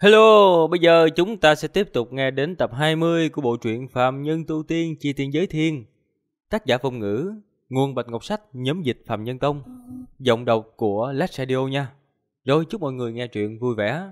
Hello, bây giờ chúng ta sẽ tiếp tục nghe đến tập 20 của bộ truyện Phàm Nhân Tu Tiên Chi Tiên Giới Thiên. Tác giả Phong Ngữ, nguồn Bạch Ngọc Sách, nhóm dịch Phàm Nhân Tông. Giọng đọc của Lách Radio nha. Rồi chúc mọi người nghe truyện vui vẻ.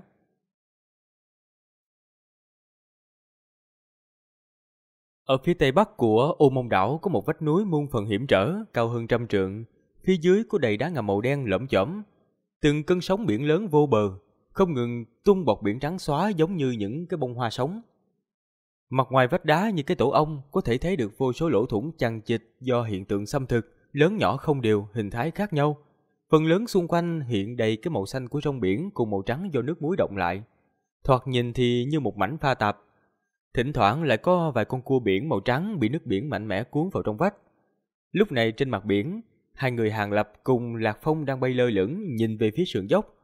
Ở phía tây bắc của Ô Mông đảo có một vách núi muôn phần hiểm trở, cao hơn 100 trượng. Phía dưới có đầy đá ngầm màu đen lởm chởm. Từng cơn sóng biển lớn vô bờ không ngừng tung bọt biển trắng xóa giống như những cái bông hoa sống. Mặt ngoài vách đá như cái tổ ong có thể thấy được vô số lỗ thủng chằng chịt do hiện tượng xâm thực, lớn nhỏ không đều, hình thái khác nhau. Phần lớn xung quanh hiện đầy cái màu xanh của trong biển cùng màu trắng do nước muối động lại. Thoạt nhìn thì như một mảnh pha tạp. Thỉnh thoảng lại có vài con cua biển màu trắng bị nước biển mạnh mẽ cuốn vào trong vách. Lúc này trên mặt biển, hai người Hàng Lập cùng Lạc Phong đang bay lơ lửng nhìn về phía sườn dốc.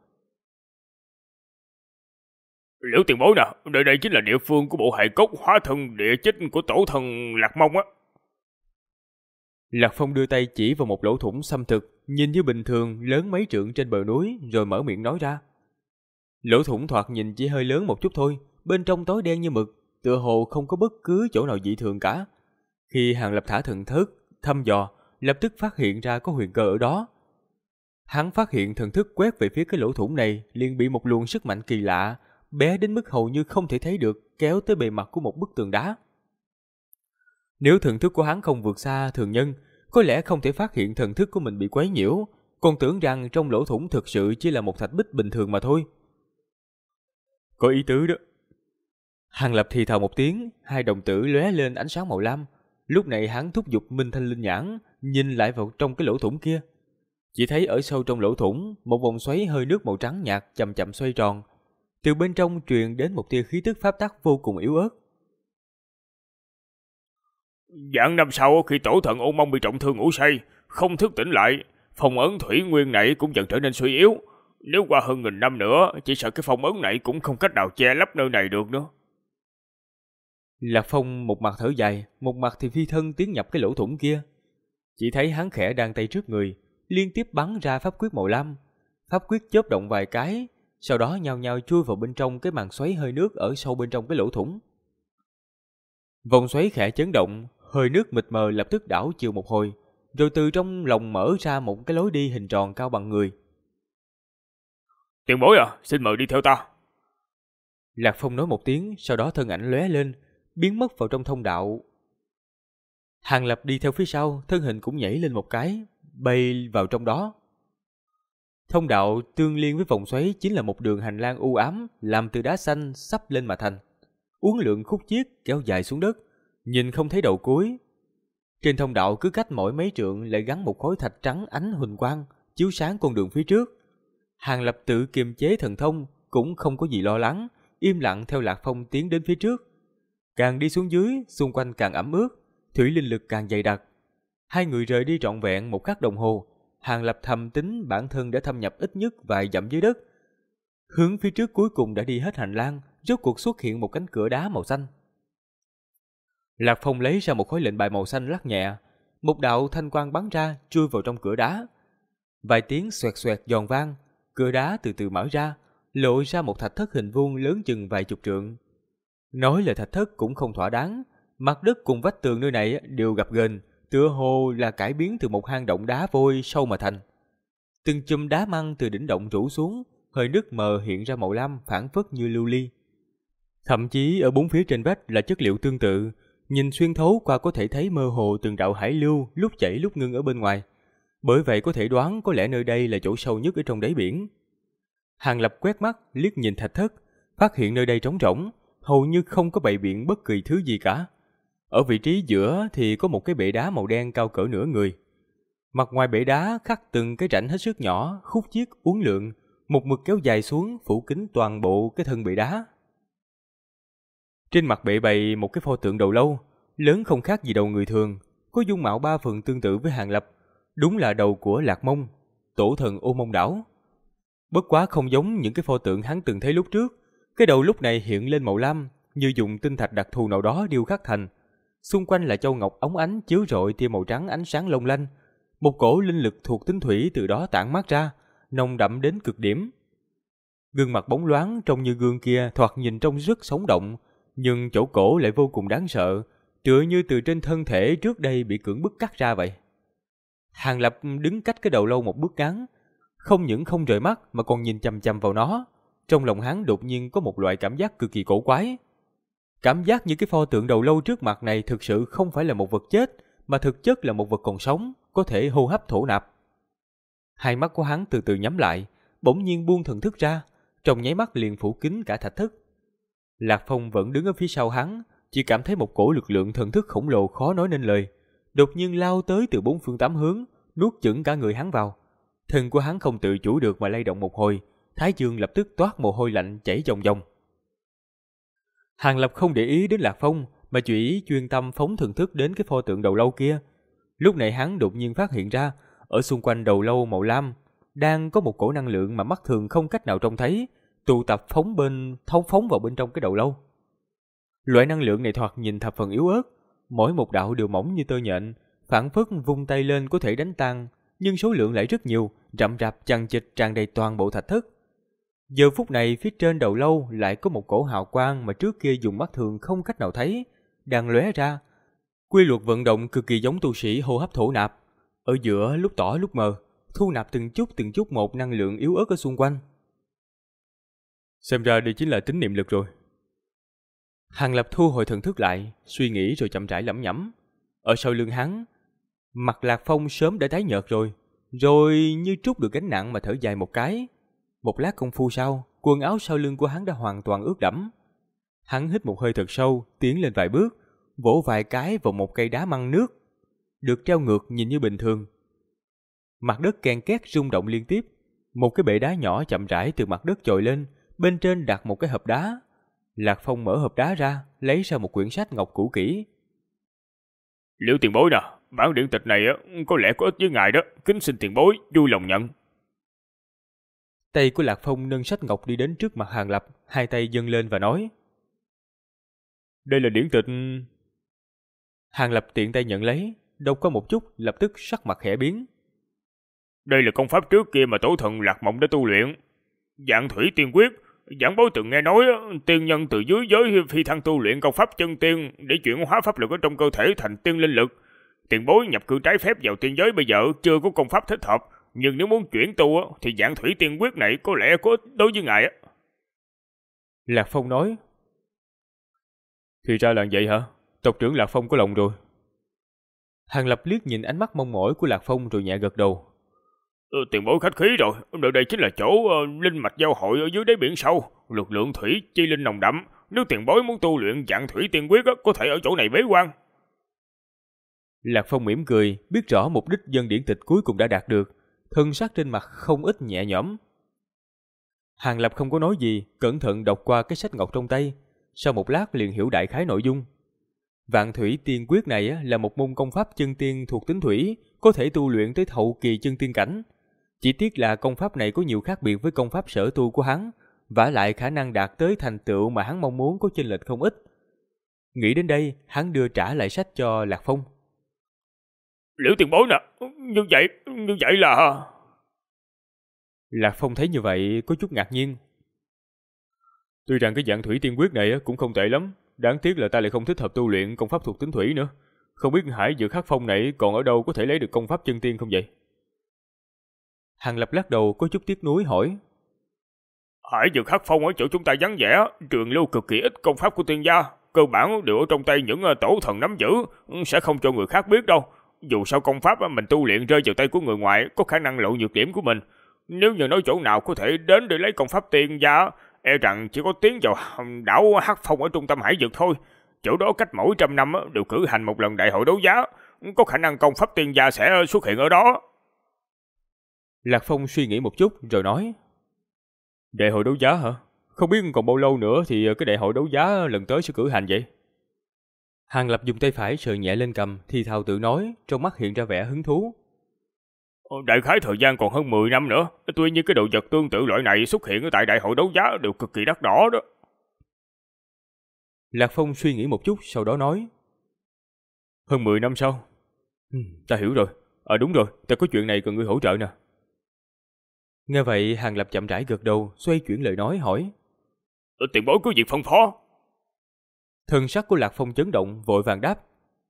Liễu tiền bối nè, đây chính là địa phương của bộ hài cốt hóa thân địa chích của tổ thần Lạc Mông á. Lạc Phong đưa tay chỉ vào một lỗ thủng xâm thực, nhìn như bình thường, lớn mấy trượng trên bờ núi, rồi mở miệng nói ra. Lỗ thủng thoạt nhìn chỉ hơi lớn một chút thôi, bên trong tối đen như mực, tựa hồ không có bất cứ chỗ nào dị thường cả. Khi Hàng Lập thả thần thức, thăm dò, lập tức phát hiện ra có huyền cơ ở đó. Hắn phát hiện thần thức quét về phía cái lỗ thủng này, liền bị một luồng sức mạnh kỳ lạ, bé đến mức hầu như không thể thấy được, kéo tới bề mặt của một bức tường đá. Nếu thần thức của hắn không vượt xa thường nhân, có lẽ không thể phát hiện thần thức của mình bị quấy nhiễu, còn tưởng rằng trong lỗ thủng thực sự chỉ là một thạch bích bình thường mà thôi. Có ý tứ đó. Hàng Lập thì thào một tiếng, hai đồng tử lóe lên ánh sáng màu lam. Lúc này hắn thúc giục Minh Thanh Linh nhãn, nhìn lại vào trong cái lỗ thủng kia. Chỉ thấy ở sâu trong lỗ thủng, một vòng xoáy hơi nước màu trắng nhạt chậm chậm xoay tròn. Từ bên trong truyền đến một tia khí tức pháp tắc vô cùng yếu ớt. Dạng năm sau khi tổ thần Ô Mông bị trọng thương ngủ say, không thức tỉnh lại, phong ấn thủy nguyên này cũng dần trở nên suy yếu. Nếu qua hơn 1000 năm nữa, chỉ sợ cái phong ấn này cũng không cách nào che lấp nơi này được nữa. Lạc Phong một mặt thở dài, một mặt thì phi thân tiến nhập cái lỗ thủng kia. Chỉ thấy hắn khẽ đan tay trước người, liên tiếp bắn ra pháp quyết màu lam. Pháp quyết chớp động vài cái, sau đó nhao nhao chui vào bên trong cái màn xoáy hơi nước ở sâu bên trong cái lỗ thủng. Vòng xoáy khẽ chấn động, hơi nước mịt mờ lập tức đảo chiều một hồi, rồi từ trong lòng mở ra một cái lối đi hình tròn cao bằng người. Tiền bối à, xin mời đi theo ta. Lạc Phong nói một tiếng, sau đó thân ảnh lóe lên, biến mất vào trong thông đạo. Hàng Lập đi theo phía sau, thân hình cũng nhảy lên một cái, bay vào trong đó. Thông đạo tương liên với vòng xoáy chính là một đường hành lang u ám làm từ đá xanh sắp lên mà thành. Uốn lượn khúc chiết kéo dài xuống đất, nhìn không thấy đầu cuối. Trên thông đạo cứ cách mỗi mấy trượng lại gắn một khối thạch trắng ánh huỳnh quang, chiếu sáng con đường phía trước. Hàng Lập tự kiềm chế thần thông, cũng không có gì lo lắng, im lặng theo Lạc Phong tiến đến phía trước. Càng đi xuống dưới, xung quanh càng ẩm ướt, thủy linh lực càng dày đặc. Hai người rời đi trọn vẹn một khắc đồng hồ. Hàng Lập thầm tính bản thân đã thâm nhập ít nhất vài dặm dưới đất. Hướng phía trước cuối cùng đã đi hết hành lang, rốt cuộc xuất hiện một cánh cửa đá màu xanh. Lạc Phong lấy ra một khối lệnh bài màu xanh lắc nhẹ, một đạo thanh quang bắn ra chui vào trong cửa đá. Vài tiếng xoẹt xoẹt giòn vang, cửa đá từ từ mở ra, lộ ra một thạch thất hình vuông lớn chừng vài chục trượng. Nói là thạch thất cũng không thỏa đáng, mặt đất cùng vách tường nơi này đều gập ghềnh, tựa hồ là cải biến từ một hang động đá vôi sâu mà thành. Từng chùm đá măng từ đỉnh động rủ xuống, hơi nước mờ hiện ra màu lam phảng phất như lưu ly. Thậm chí ở bốn phía trên vách là chất liệu tương tự, nhìn xuyên thấu qua có thể thấy mơ hồ từng đạo hải lưu lúc chảy lúc ngưng ở bên ngoài. Bởi vậy có thể đoán có lẽ nơi đây là chỗ sâu nhất ở trong đáy biển. Hàng Lập quét mắt liếc nhìn thạch thất, phát hiện nơi đây trống rỗng, hầu như không có bày biện bất kỳ thứ gì cả. Ở vị trí giữa thì có một cái bệ đá màu đen cao cỡ nửa người. Mặt ngoài bệ đá khắc từng cái rãnh hết sức nhỏ, khúc chiết uốn lượn, một mực kéo dài xuống phủ kín toàn bộ cái thân bệ đá. Trên mặt bệ bày một cái pho tượng đầu lâu, lớn không khác gì đầu người thường, có dung mạo ba phần tương tự với Hàng Lập, đúng là đầu của Lạc Mông, tổ thần Ô Mông đảo. Bất quá không giống những cái pho tượng hắn từng thấy lúc trước, cái đầu lúc này hiện lên màu lam, như dùng tinh thạch đặc thù nào đó điêu khắc thành. Xung quanh là châu ngọc óng ánh chiếu rọi tia màu trắng ánh sáng long lanh, một cổ linh lực thuộc tính thủy từ đó tản mát ra, nồng đậm đến cực điểm. Gương mặt bóng loáng trông như gương kia thoạt nhìn trông rất sống động, nhưng chỗ cổ lại vô cùng đáng sợ, tựa như từ trên thân thể trước đây bị cưỡng bức cắt ra vậy. Hàng Lập đứng cách cái đầu lâu một bước ngắn, không những không rời mắt mà còn nhìn chằm chằm vào nó. Trong lòng hắn đột nhiên có một loại cảm giác cực kỳ cổ quái. Cảm giác như cái pho tượng đầu lâu trước mặt này thực sự không phải là một vật chết, mà thực chất là một vật còn sống, có thể hô hấp thổ nạp. Hai mắt của hắn từ từ nhắm lại, bỗng nhiên buông thần thức ra, trong nháy mắt liền phủ kín cả thạch thất. Lạc Phong vẫn đứng ở phía sau hắn, chỉ cảm thấy một cổ lực lượng thần thức khổng lồ khó nói nên lời, đột nhiên lao tới từ bốn phương tám hướng, nuốt chửng cả người hắn vào. Thân của hắn không tự chủ được mà lay động một hồi, thái dương lập tức toát mồ hôi lạnh chảy ròng ròng. Hàng Lập không để ý đến Lạc Phong, mà chú ý chuyên tâm phóng thần thức đến cái pho tượng đầu lâu kia. Lúc này hắn đột nhiên phát hiện ra, ở xung quanh đầu lâu màu lam đang có một cổ năng lượng mà mắt thường không cách nào trông thấy, tụ tập phóng vào bên trong cái đầu lâu. Loại năng lượng này thoạt nhìn thập phần yếu ớt, mỗi một đạo đều mỏng như tơ nhện, phảng phất vung tay lên có thể đánh tan, nhưng số lượng lại rất nhiều, rậm rạp chằng chịt tràn đầy toàn bộ thạch thất. Giờ phút này phía trên đầu lâu lại có một cổ hào quang mà trước kia dùng mắt thường không cách nào thấy, đang lóe ra. Quy luật vận động cực kỳ giống tu sĩ hô hấp thổ nạp, ở giữa lúc tỏ lúc mờ, thu nạp từng chút một năng lượng yếu ớt ở xung quanh. Xem ra đây chính là tín niệm lực rồi. Hàng Lập thu hồi thần thức lại, suy nghĩ rồi chậm rãi lẩm nhẩm. Ở sau lưng hắn, mặt Lạc Phong sớm đã tái nhợt rồi như trút được gánh nặng mà thở dài một cái. Một lát công phu sau, quần áo sau lưng của hắn đã hoàn toàn ướt đẫm. Hắn hít một hơi thật sâu, tiến lên vài bước, vỗ vài cái vào một cây đá măng nước, được treo ngược nhìn như bình thường. Mặt đất ken két rung động liên tiếp, một cái bệ đá nhỏ chậm rãi từ mặt đất trồi lên, bên trên đặt một cái hộp đá. Lạc Phong mở hộp đá ra, lấy ra một quyển sách ngọc cũ kỹ. Liễu tiền bối nè, bản điển tịch này có lẽ có ích với ngài đó, kính xin tiền bối vui lòng nhận. Tay của Lạc Phong nâng sách ngọc đi đến trước mặt Hàng Lập, hai tay dâng lên và nói: Đây là điển tịch. Hàng Lập tiện tay nhận lấy, đọc qua một chút, lập tức sắc mặt khẽ biến. Đây là công pháp trước kia mà tổ thần Lạc Mộng đã tu luyện, Dạng Thủy Tiên Quyết. Giảng bối từng nghe nói tiên nhân từ dưới giới phi thăng tu luyện công pháp chân tiên để chuyển hóa pháp lực ở trong cơ thể thành tiên linh lực. Tiền bối nhập cư trái phép vào tiên giới bây giờ chưa có công pháp thích hợp, nhưng nếu muốn chuyển tu thì Dạng Thủy Tiên Quyết này có lẽ có ích đối với ngài. Lạc Phong nói: Thì ra là vậy hả? Tộc trưởng Lạc Phong có lòng rồi. Hàng Lập liếc nhìn ánh mắt mong mỏi của Lạc Phong rồi nhẹ gật đầu. Tiền bối khách khí rồi, nơi đây chính là chỗ linh mạch giao hội ở dưới đáy biển sâu, lực lượng thủy chi linh nồng đậm. Nếu tiền bối muốn tu luyện Dạng Thủy Tiên Quyết có thể ở chỗ này bế quan. Lạc Phong mỉm cười, biết rõ mục đích dân điển tịch cuối cùng đã đạt được, thân sắc trên mặt không ít nhẹ nhõm. Hàng Lập không có nói gì, cẩn thận đọc qua cái sách ngọc trong tay, sau một lát liền hiểu đại khái nội dung. Vạn Thủy Tiên Quyết này là một môn công pháp chân tiên thuộc tính thủy, có thể tu luyện tới hậu kỳ chân tiên cảnh. Chỉ tiếc là công pháp này có nhiều khác biệt với công pháp sở tu của hắn, vả lại khả năng đạt tới thành tựu mà hắn mong muốn có chênh lệch không ít. Nghĩ đến đây, hắn đưa trả lại sách cho Lạc Phong. Liễu tiền bối nè, như vậy là... Lạc Phong thấy như vậy có chút ngạc nhiên. Tuy rằng cái Dạng Thủy Tiên Quyết này cũng không tệ lắm, đáng tiếc là ta lại không thích hợp tu luyện công pháp thuộc tính thủy nữa. Không biết Hải Dược Khắc Phong này còn ở đâu có thể lấy được công pháp chân tiên không vậy? Hàng Lập lắc đầu có chút tiếc nuối hỏi. Hải Dược Khắc Phong ở chỗ chúng ta vắng vẻ, truyền lưu cực kỳ ít công pháp của tiên gia, cơ bản đều ở trong tay những tổ thần nắm giữ, sẽ không cho người khác biết đâu. Dù sao công pháp mình tu luyện rơi vào tay của người ngoài có khả năng lộ nhược điểm của mình. Nếu như nói chỗ nào có thể đến để lấy công pháp tiên gia, e rằng chỉ có tiến vào đảo Hắc Phong ở trung tâm Hải Dược thôi. Chỗ đó cách mỗi 100 năm đều cử hành một lần đại hội đấu giá, có khả năng công pháp tiên gia sẽ xuất hiện ở đó. Lạc Phong suy nghĩ một chút rồi nói. Đại hội đấu giá hả? Không biết còn bao lâu nữa thì cái đại hội đấu giá lần tới sẽ cử hành vậy? Hàng Lập dùng tay phải sờ nhẹ lên cằm, thì thào tự nói, trong mắt hiện ra vẻ hứng thú. Đại khái thời gian còn hơn 10 năm nữa, tuy nhiên cái đồ vật tương tự loại này xuất hiện ở tại đại hội đấu giá đều cực kỳ đắt đỏ đó. Lạc Phong suy nghĩ một chút, sau đó nói. Hơn 10 năm sau? Ta hiểu rồi. Đúng rồi, ta có chuyện này cần ngươi hỗ trợ nè. Nghe vậy, Hàng Lập chậm rãi gật đầu, xoay chuyển lời nói hỏi. Tiền bối có việc phân phó. Thần sắc của Lạc Phong chấn động, vội vàng đáp.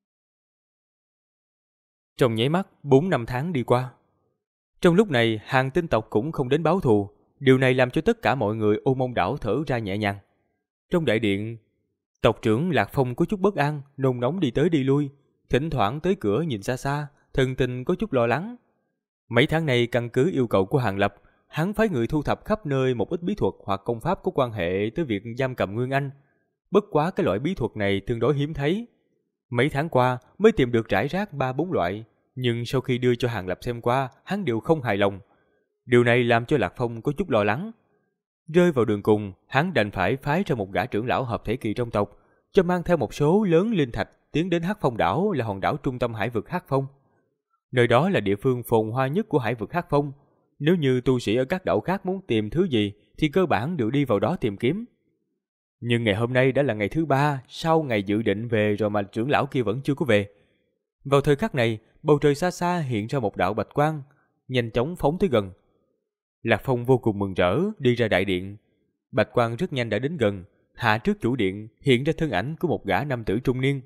Trong nháy mắt, 4 năm tháng đi qua. Trong lúc này, Hàng tinh tộc cũng không đến báo thù. Điều này làm cho tất cả mọi người Ô Mông đảo thở ra nhẹ nhàng. Trong đại điện, tộc trưởng Lạc Phong có chút bất an, nôn nóng đi tới đi lui, thỉnh thoảng tới cửa nhìn xa xa, thần tình có chút lo lắng. Mấy tháng này căn cứ yêu cầu của Hàng Lập, hắn phái người thu thập khắp nơi một ít bí thuật hoặc công pháp có quan hệ tới việc giam cầm Nguyên Anh. Bất quá cái loại bí thuật này tương đối hiếm thấy. Mấy tháng qua mới tìm được rải rác 3-4 loại, nhưng sau khi đưa cho Hàng Lập xem qua, hắn đều không hài lòng. Điều này làm cho Lạc Phong có chút lo lắng. Rơi vào đường cùng, hắn đành phải phái ra một gã trưởng lão hợp thể kỳ trong tộc, cho mang theo một số lớn linh thạch tiến đến Hắc Phong đảo, là hòn đảo trung tâm hải vực Hắc Phong. Nơi đó là địa phương phồn hoa nhất của hải vực Hắc Phong. Nếu như tu sĩ ở các đảo khác muốn tìm thứ gì thì cơ bản đều đi vào đó tìm kiếm. Nhưng ngày hôm nay đã là ngày thứ 3 sau ngày dự định về rồi mà trưởng lão kia vẫn chưa có về. Vào thời khắc này, bầu trời xa xa hiện ra một đạo bạch quang, nhanh chóng phóng tới gần. Lạc Phong vô cùng mừng rỡ đi ra đại điện. Bạch quang rất nhanh đã đến gần, hạ trước chủ điện hiện ra thân ảnh của một gã nam tử trung niên.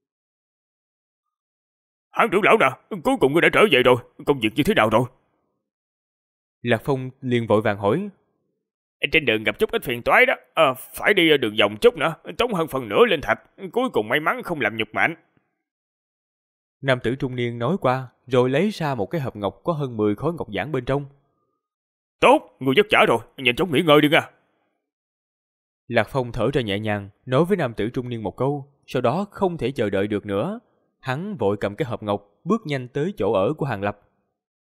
Hán trưởng lão nè, cuối cùng ngươi đã trở về rồi, công việc như thế nào rồi? Lạc Phong liền vội vàng hỏi. Trên đường gặp chút ít phiền toái đó, phải đi đường vòng chút nữa, tốn hơn phần nửa linh thạch, cuối cùng may mắn không làm nhục mạnh. Nam tử trung niên nói qua, rồi lấy ra một cái hộp ngọc có hơn 10 khối ngọc giản bên trong. Tốt, ngươi vất vả rồi, nhanh chóng nghỉ ngơi đi nha. Lạc Phong thở ra nhẹ nhàng, nói với nam tử trung niên một câu, sau đó không thể chờ đợi được nữa. Hắn vội cầm cái hộp ngọc, bước nhanh tới chỗ ở của Hàng Lập.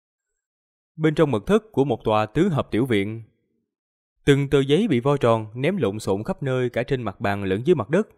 Bên trong mật thất của một tòa tứ hợp tiểu viện, từng tờ giấy bị vo tròn ném lộn xộn khắp nơi, cả trên mặt bàn lẫn dưới mặt đất.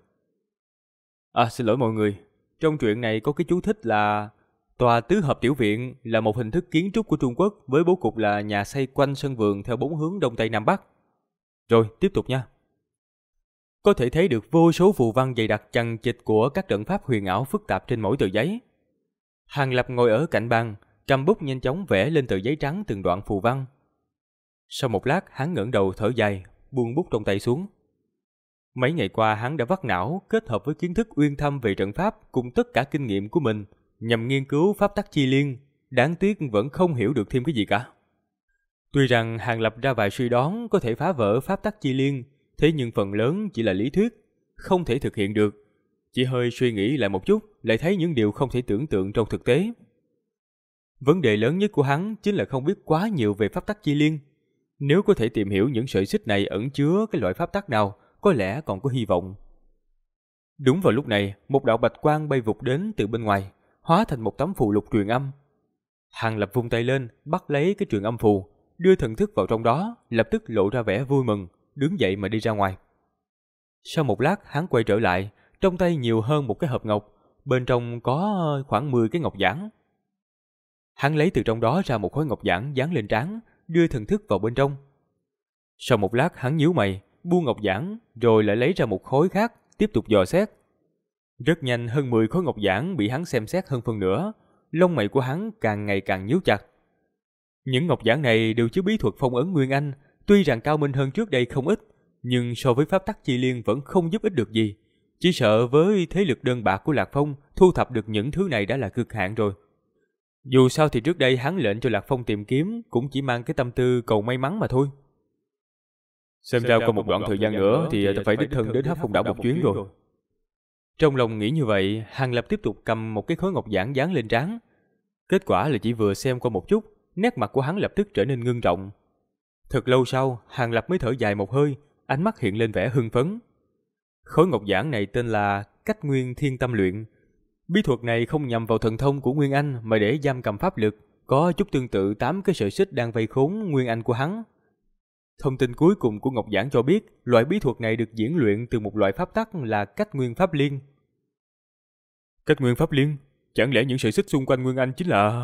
Xin lỗi mọi người, trong truyện này có cái chú thích là tòa tứ hợp tiểu viện là một hình thức kiến trúc của Trung Quốc với bố cục là nhà xây quanh sân vườn theo 4 hướng đông tây nam bắc. Rồi, tiếp tục nha. Có thể thấy được vô số phù văn dày đặc chằng chịt của các trận pháp huyền ảo phức tạp trên mỗi tờ giấy. Hàng Lập ngồi ở cạnh bàn, cầm bút nhanh chóng vẽ lên tờ giấy trắng từng đoạn phù văn. Sau một lát, hắn ngẩng đầu thở dài, buông bút trong tay xuống. Mấy ngày qua hắn đã vắt não kết hợp với kiến thức uyên thâm về trận pháp cùng tất cả kinh nghiệm của mình nhằm nghiên cứu pháp tắc chi liên, đáng tiếc vẫn không hiểu được thêm cái gì cả. Tuy rằng Hàng Lập ra vài suy đoán có thể phá vỡ pháp tắc chi liên, thế nhưng phần lớn chỉ là lý thuyết, không thể thực hiện được. Chỉ hơi suy nghĩ lại một chút, lại thấy những điều không thể tưởng tượng trong thực tế. Vấn đề lớn nhất của hắn chính là không biết quá nhiều về pháp tắc chi liên. Nếu có thể tìm hiểu những sợi xích này ẩn chứa cái loại pháp tắc nào, có lẽ còn có hy vọng. Đúng vào lúc này, một đạo bạch quang bay vụt đến từ bên ngoài, hóa thành một tấm phù lục truyền âm. Hàng Lập vung tay lên, bắt lấy cái truyền âm phù, đưa thần thức vào trong đó, lập tức lộ ra vẻ vui mừng, đứng dậy mà đi ra ngoài. Sau một lát, hắn quay trở lại, trong tay nhiều hơn một cái hộp ngọc, bên trong có khoảng 10 cái ngọc giản. Hắn lấy từ trong đó ra một khối ngọc giản dán lên trán, đưa thần thức vào bên trong. Sau một lát, hắn nhíu mày, buông ngọc giản, rồi lại lấy ra một khối khác, tiếp tục dò xét. Rất nhanh, hơn 10 khối ngọc giản bị hắn xem xét hơn phân nửa, lông mày của hắn càng ngày càng nhíu chặt. Những ngọc giản này đều chứa bí thuật phong ấn Nguyên Anh, tuy rằng cao minh hơn trước đây không ít, nhưng so với pháp tắc chi liên vẫn không giúp ích được gì. Chỉ sợ với thế lực đơn bạc của Lạc Phong, thu thập được những thứ này đã là cực hạn rồi. Dù sao thì trước đây hắn lệnh cho Lạc Phong tìm kiếm cũng chỉ mang cái tâm tư cầu may mắn mà thôi. Xem ra còn một đoạn thời gian nữa thì ta phải đích thân đến Hắc Phong đảo một chuyến rồi. Trong lòng nghĩ như vậy, Hàng Lập tiếp tục cầm một cái khối ngọc giản dán lên trán. Kết quả là chỉ vừa xem qua một chút, nét mặt của hắn lập tức trở nên ngưng trọng. Thật lâu sau, Hàng Lập mới thở dài một hơi, ánh mắt hiện lên vẻ hưng phấn. Khối ngọc giản này tên là Cách Nguyên Thiên Tâm Luyện. Bí thuật này không nhằm vào thần thông của Nguyên Anh mà để giam cầm pháp lực, có chút tương tự 8 cái sợi xích đang vây khốn Nguyên Anh của hắn. Thông tin cuối cùng của ngọc giản cho biết, loại bí thuật này được diễn luyện từ một loại pháp tắc là Cách Nguyên Pháp Liên. Cách Nguyên Pháp Liên? Chẳng lẽ những sợi xích xung quanh Nguyên Anh chính là...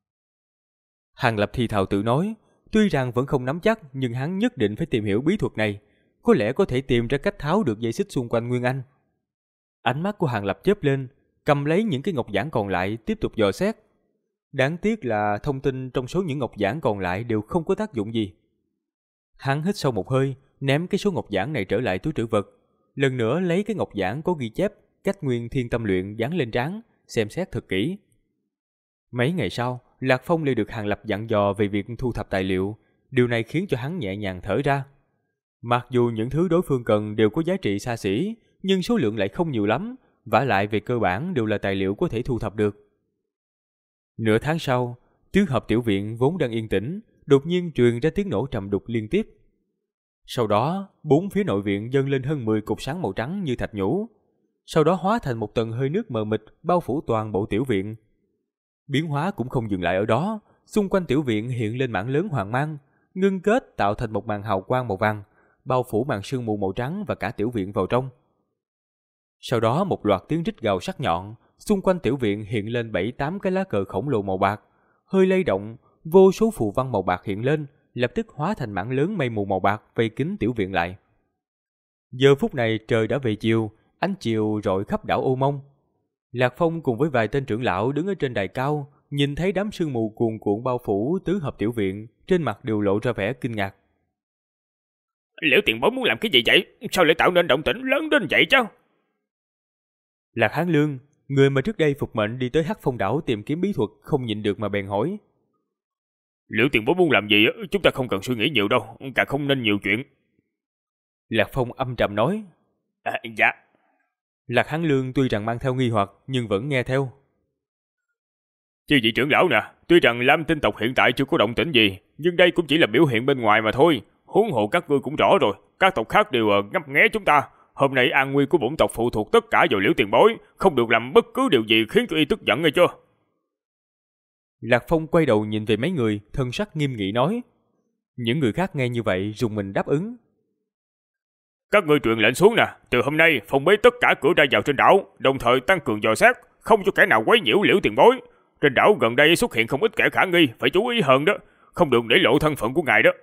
Hàng Lập thì thào tự nói, tuy rằng vẫn không nắm chắc nhưng hắn nhất định phải tìm hiểu bí thuật này, có lẽ có thể tìm ra cách tháo được dây xích xung quanh Nguyên Anh. Ánh mắt của Hàng Lập chớp lên, cầm lấy những cái ngọc giản còn lại tiếp tục dò xét. Đáng tiếc là thông tin trong số những ngọc giản còn lại đều không có tác dụng gì. Hắn hít sâu một hơi, ném cái số ngọc giản này trở lại túi trữ vật. Lần nữa lấy cái ngọc giản có ghi chép cách nguyên thiên tâm luyện dán lên trán, xem xét thật kỹ. Mấy ngày sau, Lạc Phong lại được Hàng Lập dặn dò về việc thu thập tài liệu. Điều này khiến cho hắn nhẹ nhàng thở ra. Mặc dù những thứ đối phương cần đều có giá trị xa xỉ, nhưng số lượng lại không nhiều lắm, vả lại về cơ bản đều là tài liệu có thể thu thập được. Nửa tháng sau, tứ hợp tiểu viện vốn đang yên tĩnh, đột nhiên truyền ra tiếng nổ trầm đục liên tiếp. Sau đó, bốn phía nội viện dâng lên hơn 10 cột sáng màu trắng như thạch nhũ. Sau đó hóa thành một tầng hơi nước mờ mịt bao phủ toàn bộ tiểu viện. Biến hóa cũng không dừng lại ở đó, xung quanh tiểu viện hiện lên mảng lớn hoàng mang, ngưng kết tạo thành một màn hào quang màu vàng, bao phủ màn sương mù màu trắng và cả tiểu viện vào trong. Sau đó một loạt tiếng rít gào sắc nhọn, xung quanh tiểu viện hiện lên 7-8 cái lá cờ khổng lồ màu bạc, hơi lay động, vô số phù văn màu bạc hiện lên, lập tức hóa thành mảng lớn mây mù màu bạc vây kín tiểu viện lại. Giờ phút này trời đã về chiều, ánh chiều rọi khắp đảo Ô Mông. Lạc Phong cùng với vài tên trưởng lão đứng ở trên đài cao, nhìn thấy đám sương mù cuồn cuộn bao phủ tứ hợp tiểu viện, trên mặt đều lộ ra vẻ kinh ngạc. Liễu tiền bối muốn làm cái gì vậy? Sao lại tạo nên động tĩnh lớn đến vậy chứ? Lạc Hán Lương, người mà trước đây phục mệnh đi tới Hắc Phong đảo tìm kiếm bí thuật, không nhịn được mà bèn hỏi. Liễu tiền bối muốn làm gì chúng ta không cần suy nghĩ nhiều đâu, càng không nên nhiều chuyện. Lạc Phong âm trầm nói. Dạ. Lạc Hán Lương tuy rằng mang theo nghi hoặc nhưng vẫn nghe theo. Chư vị trưởng lão nè, tuy rằng Lam Tinh tộc hiện tại chưa có động tĩnh gì, nhưng đây cũng chỉ là biểu hiện bên ngoài mà thôi. Huống hộ các ngươi cũng rõ rồi, các tộc khác đều ngấp nghé chúng ta. Hôm nay an nguy của bổn tộc phụ thuộc tất cả vào Liễu tiền bối, không được làm bất cứ điều gì khiến cho y tức giận nghe chưa? Lạc Phong quay đầu nhìn về mấy người, thân sắc nghiêm nghị nói. Những người khác nghe như vậy rùng mình đáp ứng. Các ngươi truyền lệnh xuống nè, từ hôm nay phong bế tất cả cửa ra vào trên đảo, đồng thời tăng cường dò xét, không cho kẻ nào quấy nhiễu Liễu tiền bối. Trên đảo gần đây xuất hiện không ít kẻ khả nghi, phải chú ý hơn đó, không được để lộ thân phận của ngài đó.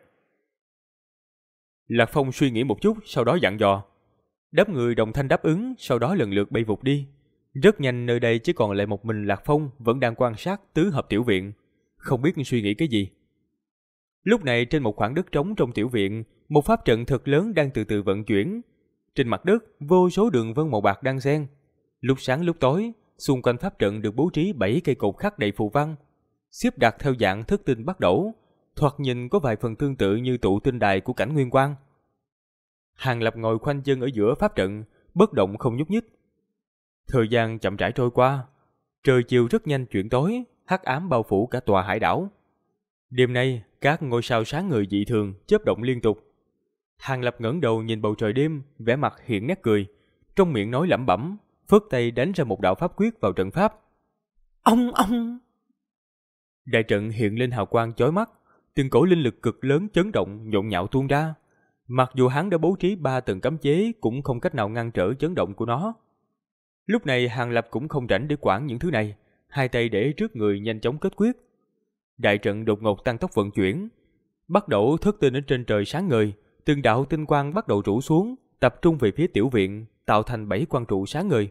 Lạc Phong suy nghĩ một chút, sau đó dặn dò. Đám người đồng thanh đáp ứng, sau đó lần lượt bay vụt đi. Rất nhanh nơi đây chỉ còn lại một mình Lạc Phong vẫn đang quan sát tứ hợp tiểu viện, không biết suy nghĩ cái gì. Lúc này trên một khoảng đất trống trong tiểu viện, một pháp trận thật lớn đang từ từ vận chuyển. Trên mặt đất, vô số đường vân màu bạc đang xen. Lúc sáng lúc tối, xung quanh pháp trận được bố trí 7 cây cột khắc đầy phù văn, xếp đặt theo dạng thất tinh bắt đẩu, thoạt nhìn có vài phần tương tự như tụ tinh đài của cảnh Nguyên Quang. Hàng Lập ngồi khoanh chân ở giữa pháp trận, bất động không nhúc nhích. Thời gian chậm rãi trôi qua, trời chiều rất nhanh chuyển tối, hắc ám bao phủ cả tòa hải đảo. Đêm nay, các ngôi sao sáng ngời dị thường, chớp động liên tục. Hàng Lập ngẩng đầu nhìn bầu trời đêm, vẻ mặt hiện nét cười, trong miệng nói lẩm bẩm, phất tay đánh ra một đạo pháp quyết vào trận pháp. Ông! Đại trận hiện lên hào quang chói mắt, từng cổ linh lực cực lớn chấn động nhộn nhạo tuôn ra. Mặc dù hắn đã bố trí 3 tầng cấm chế cũng không cách nào ngăn trở chấn động của nó. Lúc này Hàng Lập cũng không rảnh để quản những thứ này, hai tay để trước người nhanh chóng kết quyết. Đại trận đột ngột tăng tốc vận chuyển, bắt đầu thất tinh ở trên trời sáng ngời, từng đạo tinh quang bắt đầu rủ xuống, tập trung về phía tiểu viện, tạo thành 7 quang trụ sáng ngời.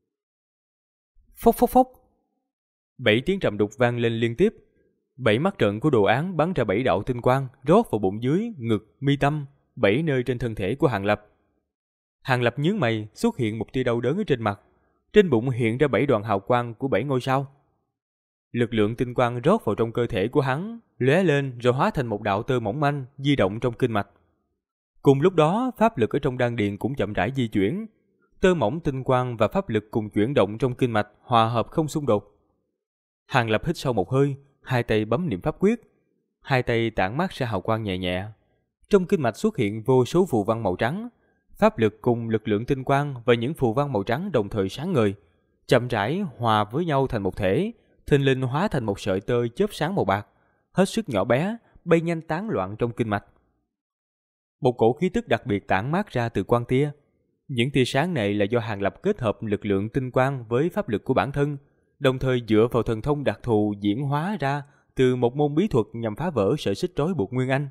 Phốc phốc phốc. 7 tiếng trầm đục vang lên liên tiếp. 7 mắt trận của đồ án bắn ra 7 đạo tinh quang, rót vào bụng dưới, ngực, mi tâm, 7 nơi trên thân thể của Hàng Lập. Hàng Lập nhướng mày, xuất hiện một tia đau đớn ở trên mặt. Trên bụng hiện ra 7 đoàn hào quang của 7 ngôi sao. Lực lượng tinh quang rót vào trong cơ thể của hắn, lóe lên rồi hóa thành một đạo tơ mỏng manh di động trong kinh mạch. Cùng lúc đó, pháp lực ở trong đan điền cũng chậm rãi di chuyển. Tơ mỏng tinh quang và pháp lực cùng chuyển động trong kinh mạch, hòa hợp không xung đột. Hàng Lập hít sâu một hơi, hai tay bấm niệm pháp quyết, hai tay tản mát ra hào quang nhẹ nhẹ. Trong kinh mạch xuất hiện vô số phù văn màu trắng, pháp lực cùng lực lượng tinh quang và những phù văn màu trắng đồng thời sáng ngời, chậm rãi hòa với nhau thành một thể, thình lình hóa thành một sợi tơ chớp sáng màu bạc, hết sức nhỏ bé, bay nhanh tán loạn trong kinh mạch. Một cổ khí tức đặc biệt tản mát ra từ quang tia. Những tia sáng này là do Hàng Lập kết hợp lực lượng tinh quang với pháp lực của bản thân, đồng thời dựa vào thần thông đặc thù diễn hóa ra từ một môn bí thuật nhằm phá vỡ sợi xích trói buộc Nguyên Anh.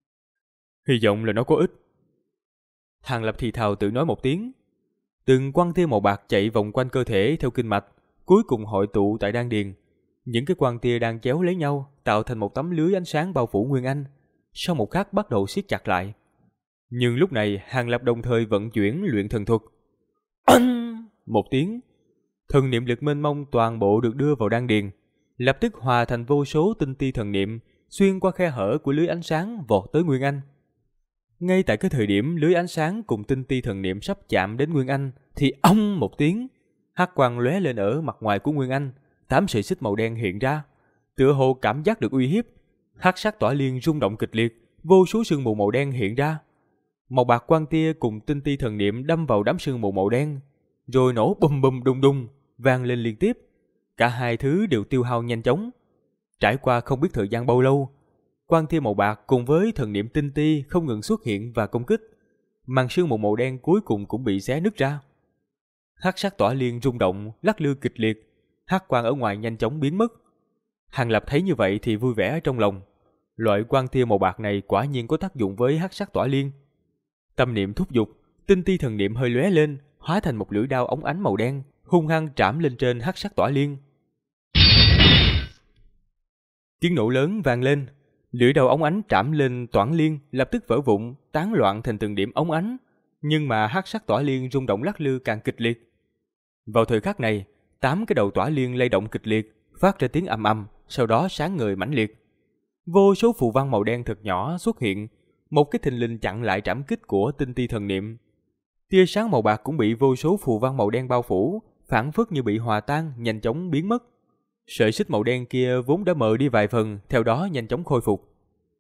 Hy vọng là nó có ích. Hàng Lập thì thào tự nói một tiếng. Từng quang tia màu bạc chạy vòng quanh cơ thể theo kinh mạch, cuối cùng hội tụ tại đan điền. Những cái quang tia đang chéo lấy nhau tạo thành một tấm lưới ánh sáng bao phủ Nguyên Anh, sau một khắc bắt đầu siết chặt lại. Nhưng lúc này Hàng Lập đồng thời vận chuyển luyện thần thuật. Một tiếng, thần niệm lực mênh mông toàn bộ được đưa vào đan điền, lập tức hòa thành vô số tinh ti thần niệm xuyên qua khe hở của lưới ánh sáng vọt tới Nguyên Anh. Ngay tại cái thời điểm lưới ánh sáng cùng tinh ti thần niệm sắp chạm đến Nguyên Anh thì ong một tiếng, hắc quang lóe lên ở mặt ngoài của Nguyên Anh, 8 sợi xích màu đen hiện ra, tựa hồ cảm giác được uy hiếp. Hắc sắc tỏa liên rung động kịch liệt, vô số sương mù màu đen hiện ra. Màu bạc quang tia cùng tinh ti thần niệm đâm vào đám sương mù màu đen, rồi nổ bùm bùm đùng đùng, vang lên liên tiếp. Cả hai thứ đều tiêu hao nhanh chóng. Trải qua không biết thời gian bao lâu, quang tia màu bạc cùng với thần niệm tinh ti không ngừng xuất hiện và công kích. Màn sương mù màu đen cuối cùng cũng bị xé nứt ra. Hắc sắc tỏa liên rung động, lắc lư kịch liệt, hắc quang ở ngoài nhanh chóng biến mất. Hàng Lập thấy như vậy thì vui vẻ trong lòng. Loại quang tia màu bạc này quả nhiên có tác dụng với hắc sắc tỏa liên. Tâm niệm thúc giục, tinh ti thần niệm hơi lóe lên, hóa thành một lưỡi đao óng ánh màu đen, hung hăng trảm lên trên hắc sắc tỏa liên. Tiếng nổ lớn vang lên, lưỡi đao óng ánh trảm lên toản liên lập tức vỡ vụn, tán loạn thành từng điểm óng ánh. Nhưng mà hắc sắc tỏa liên rung động lắc lư càng kịch liệt. Vào thời khắc này, 8 cái đầu tỏa liên lay động kịch liệt, phát ra tiếng ầm ầm, sau đó sáng ngời mãnh liệt. Vô số phù văn màu đen thật nhỏ xuất hiện, một cái thình lình chặn lại trảm kích của tinh ti thần niệm. Tia sáng màu bạc cũng bị vô số phù văn màu đen bao phủ, phảng phất như bị hòa tan, nhanh chóng biến mất. Sợi xích màu đen kia vốn đã mờ đi vài phần, theo đó nhanh chóng khôi phục.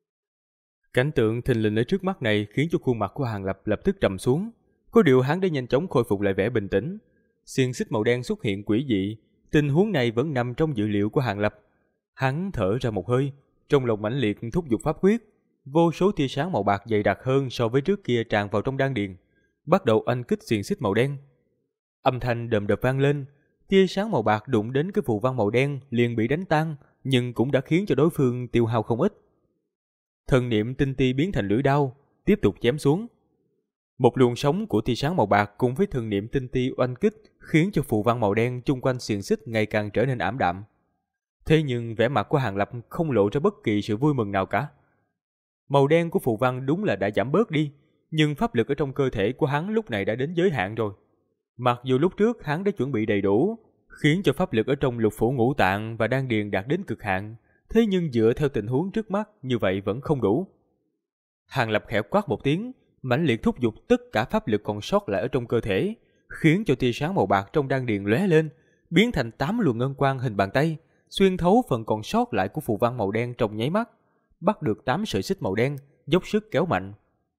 Cảnh tượng thình lình ở trước mắt này khiến cho khuôn mặt của Hàng Lập lập tức trầm xuống. Có điều hắn đã nhanh chóng khôi phục lại vẻ bình tĩnh. Xiềng xích màu đen xuất hiện quỷ dị, tình huống này vẫn nằm trong dự liệu của Hàng Lập. Hắn thở ra một hơi, trong lòng mãnh liệt thúc giục pháp quyết. Vô số tia sáng màu bạc dày đặc hơn so với trước kia tràn vào trong đan điền, bắt đầu oanh kích xiềng xích màu đen. Âm thanh đầm đập vang lên, tia sáng màu bạc đụng đến cái phù văn màu đen liền bị đánh tan, nhưng cũng đã khiến cho đối phương tiêu hao không ít. Thần niệm tinh ti biến thành lưỡi đao, tiếp tục chém xuống. Một luồng sóng của tia sáng màu bạc cùng với thần niệm tinh ti oanh kích khiến cho phù văn màu đen chung quanh xiềng xích ngày càng trở nên ảm đạm. Thế nhưng vẻ mặt của Hàng Lập không lộ ra bất kỳ sự vui mừng nào cả. Màu đen của phù văn đúng là đã giảm bớt đi, nhưng pháp lực ở trong cơ thể của hắn lúc này đã đến giới hạn rồi. Mặc dù lúc trước hắn đã chuẩn bị đầy đủ, khiến cho pháp lực ở trong lục phủ ngũ tạng và đan điền đạt đến cực hạn, thế nhưng dựa theo tình huống trước mắt như vậy vẫn không đủ. Hàng Lập khẽ quát một tiếng, mãnh liệt thúc giục tất cả pháp lực còn sót lại ở trong cơ thể, khiến cho tia sáng màu bạc trong đan điền lóe lên, biến thành 8 luồng ngân quang hình bàn tay, xuyên thấu phần còn sót lại của phù văn màu đen trong nháy mắt, bắt được 8 sợi xích màu đen, dốc sức kéo mạnh.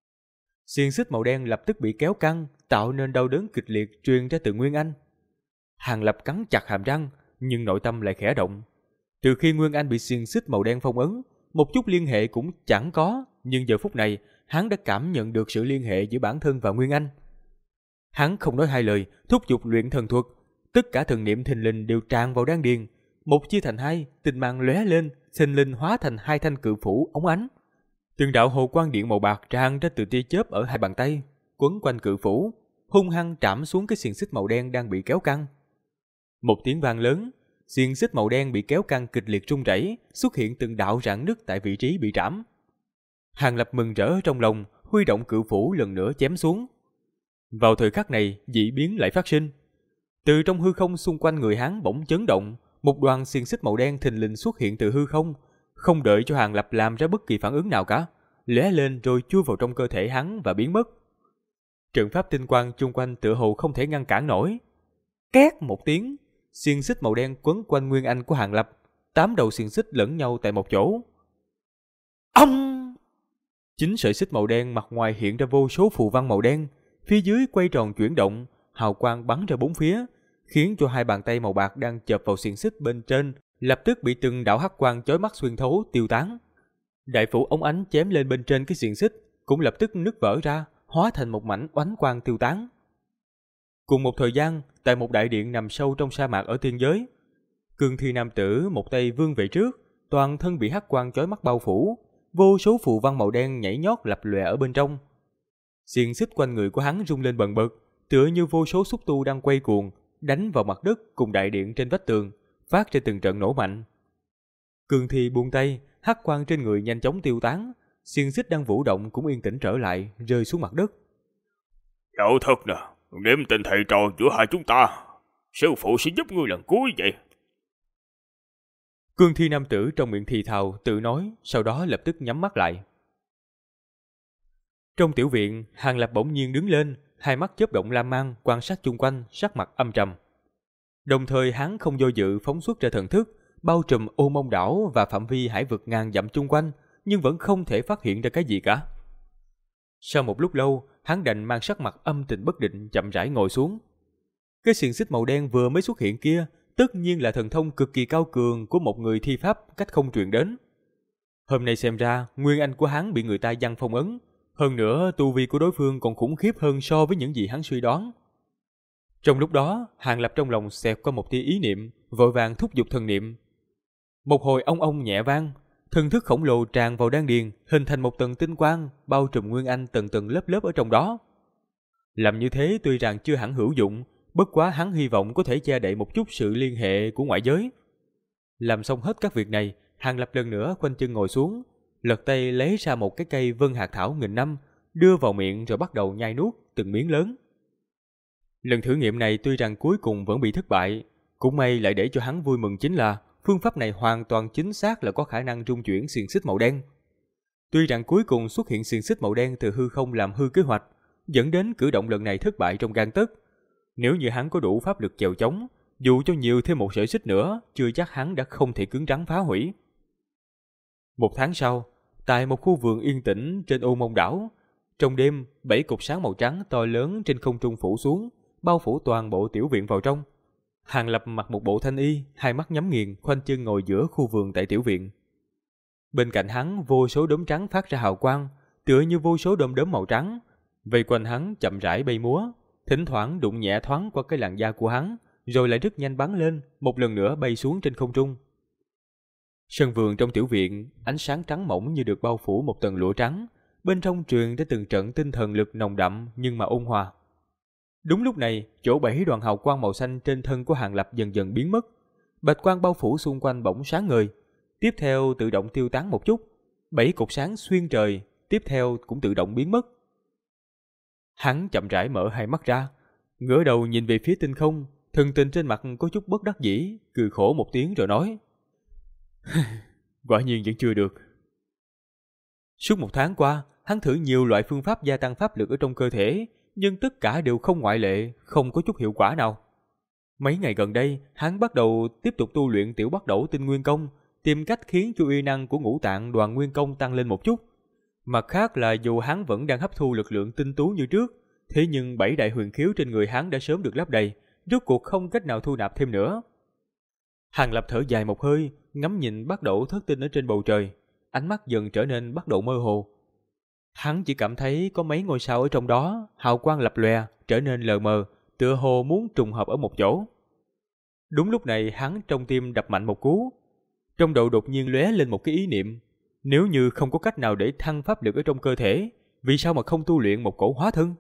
Xiềng xích màu đen lập tức bị kéo căng, tạo nên đau đớn kịch liệt truyền ra từ Nguyên Anh. Hàng Lập cắn chặt hàm răng, nhưng nội tâm lại khẽ động. Từ khi Nguyên Anh bị xiềng xích màu đen phong ấn, một chút liên hệ cũng chẳng có, nhưng giờ phút này, hắn đã cảm nhận được sự liên hệ giữa bản thân và Nguyên Anh. Hắn không nói hai lời, thúc giục luyện thần thuật, tất cả thần niệm thình lình đều tràn vào đan điền, một chia thành hai, tinh mang lóe lên, thình lình hóa thành 2 thanh cự phủ óng ánh. Từng đạo hồ quang điện màu bạc tràn ra từ tia chớp ở 2 bàn tay, quấn quanh cự phủ, hung hăng trảm xuống cái xiềng xích màu đen đang bị kéo căng. Một tiếng vang lớn, xiềng xích màu đen bị kéo căng kịch liệt rung rẩy, xuất hiện từng đạo rạn nứt tại vị trí bị trảm. Hàng Lập mừng rỡ trong lòng, huy động cự phủ lần nữa chém xuống. Vào thời khắc này, dị biến lại phát sinh. Từ trong hư không xung quanh người hắn bỗng chấn động, một đoàn xiềng xích màu đen thình lình xuất hiện từ hư không, không đợi cho Hàng Lập làm ra bất kỳ phản ứng nào cả, lóe lên rồi chui vào trong cơ thể hắn và biến mất. Trận pháp tinh quang chung quanh tựa hồ không thể ngăn cản nổi. Két một tiếng, xiềng xích màu đen quấn quanh Nguyên Anh của Hàng Lập, 8 đầu xiềng xích lẫn nhau tại một chỗ. Ông! 9 sợi xích màu đen mặt ngoài hiện ra vô số phù văn màu đen, phía dưới quay tròn chuyển động, hào quang bắn ra bốn phía, khiến cho 2 bàn tay màu bạc đang chộp vào xiềng xích bên trên lập tức bị từng đạo hắc quang chói mắt xuyên thấu tiêu tán. Đại phủ ống ánh chém lên bên trên cái xiềng xích cũng lập tức nứt vỡ ra, hóa thành một mảnh oánh quang tiêu tán. Cùng một thời gian, tại một đại điện nằm sâu trong sa mạc ở tiên giới, cương thi nam tử một tay vươn về trước, toàn thân bị hắc quang chói mắt bao phủ, vô số phù văn màu đen nhảy nhót lập lòe ở bên trong. Xiềng xích quanh người của hắn rung lên bần bật, tựa như vô số xúc tu đang quay cuồng, đánh vào mặt đất cùng đại điện trên vách tường, phát ra từng trận nổ mạnh. Cương Thi buông tay, hắc quang trên người nhanh chóng tiêu tán, xiềng xích đang vũ động cũng yên tĩnh trở lại, rơi xuống mặt đất. Cậu thật nè, niệm tình thầy trò giữa hai chúng ta, sư phụ sẽ giúp ngươi lần cuối vậy. Cương Thi nam tử trong miệng thì thào tự nói, sau đó lập tức nhắm mắt lại. Trong tiểu viện, Hàng Lập bỗng nhiên đứng lên, hai mắt chớp động lam mang, quan sát chung quanh, sắc mặt âm trầm. Đồng thời hắn không do dự phóng xuất ra thần thức, bao trùm Ô Mông đảo và phạm vi hải vực ngàn dặm chung quanh, nhưng vẫn không thể phát hiện ra cái gì cả. Sau một lúc lâu, hắn đành mang sắc mặt âm tình bất định chậm rãi ngồi xuống. Cái xiềng xích màu đen vừa mới xuất hiện kia, tất nhiên là thần thông cực kỳ cao cường của một người thi pháp cách không truyền đến. Hôm nay xem ra, nguyên anh của hắn bị người ta giăng phong ấn, hơn nữa tu vi của đối phương còn khủng khiếp hơn so với những gì hắn suy đoán. Trong lúc đó, Hàng Lập trong lòng xẹt qua một tia ý niệm, vội vàng thúc giục thần niệm. Một hồi ong ong nhẹ vang, thần thức khổng lồ tràn vào đan điền, hình thành một tầng tinh quang, bao trùm nguyên anh tầng tầng lớp lớp ở trong đó. Làm như thế tuy rằng chưa hẳn hữu dụng, bất quá hắn hy vọng có thể che đậy một chút sự liên hệ của ngoại giới. Làm xong hết các việc này, Hàng Lập lần nữa khoanh chân ngồi xuống, lật tay lấy ra một cái cây vân hạt thảo nghìn năm, đưa vào miệng rồi bắt đầu nhai nuốt từng miếng lớn. Lần thử nghiệm này tuy rằng cuối cùng vẫn bị thất bại, cũng may lại để cho hắn vui mừng chính là phương pháp này hoàn toàn chính xác là có khả năng rung chuyển xiềng xích màu đen. Tuy rằng cuối cùng xuất hiện xiềng xích màu đen từ hư không làm hư kế hoạch, dẫn đến cử động lần này thất bại trong gang tấc. Nếu như hắn có đủ pháp lực chèo chống, dù cho nhiều thêm một sợi xích nữa, chưa chắc hắn đã không thể cứng rắn phá hủy. Một tháng sau, tại một khu vườn yên tĩnh trên Ô Mông đảo, trong đêm, 7 cột sáng màu trắng to lớn trên không trung phủ xuống, bao phủ toàn bộ tiểu viện vào trong. Hàng Lập mặc một bộ thanh y, hai mắt nhắm nghiền, khoanh chân ngồi giữa khu vườn tại tiểu viện. Bên cạnh hắn, vô số đốm trắng phát ra hào quang, tựa như vô số đom đóm màu trắng, vây quanh hắn chậm rãi bay múa, thỉnh thoảng đụng nhẹ thoáng qua cái làn da của hắn, rồi lại rất nhanh bắn lên, một lần nữa bay xuống trên không trung. Sân vườn trong tiểu viện, ánh sáng trắng mỏng như được bao phủ một tầng lụa trắng, bên trong truyền ra từng trận tinh thần lực nồng đậm nhưng mà ôn hòa. Đúng lúc này, chỗ 7 đoàn hào quang màu xanh trên thân của Hàng Lập dần dần biến mất, bạch quang bao phủ xung quanh bỗng sáng ngời, tiếp theo tự động tiêu tán một chút, 7 cột sáng xuyên trời, tiếp theo cũng tự động biến mất. Hắn chậm rãi mở hai mắt ra, ngửa đầu nhìn về phía tinh không, thần tình trên mặt có chút bất đắc dĩ, cười khổ một tiếng rồi nói: quả nhiên vẫn chưa được. Suốt một tháng qua, hắn thử nhiều loại phương pháp gia tăng pháp lực ở trong cơ thể, nhưng tất cả đều không ngoại lệ, không có chút hiệu quả nào. Mấy ngày gần đây, hắn bắt đầu tiếp tục tu luyện tiểu bắt đẩu tinh nguyên công, tìm cách khiến cho uy năng của ngũ tạng đoàn nguyên công tăng lên một chút. Mặt khác là dù hắn vẫn đang hấp thu lực lượng tinh tú như trước, thế nhưng 7 đại huyền khiếu trên người hắn đã sớm được lấp đầy, rốt cuộc không cách nào thu nạp thêm nữa. Hàng Lập thở dài một hơi, ngắm nhìn bắt đẩu thất tinh ở trên bầu trời, ánh mắt dần trở nên bắt đầu mơ hồ. Hắn chỉ cảm thấy có mấy ngôi sao ở trong đó, hào quang lập lòe, trở nên lờ mờ, tựa hồ muốn trùng hợp ở một chỗ. Đúng lúc này hắn trong tim đập mạnh một cú. Trong đầu đột nhiên lóe lên một cái ý niệm. Nếu như không có cách nào để thăng pháp lực ở trong cơ thể, vì sao mà không tu luyện một cổ hóa thân?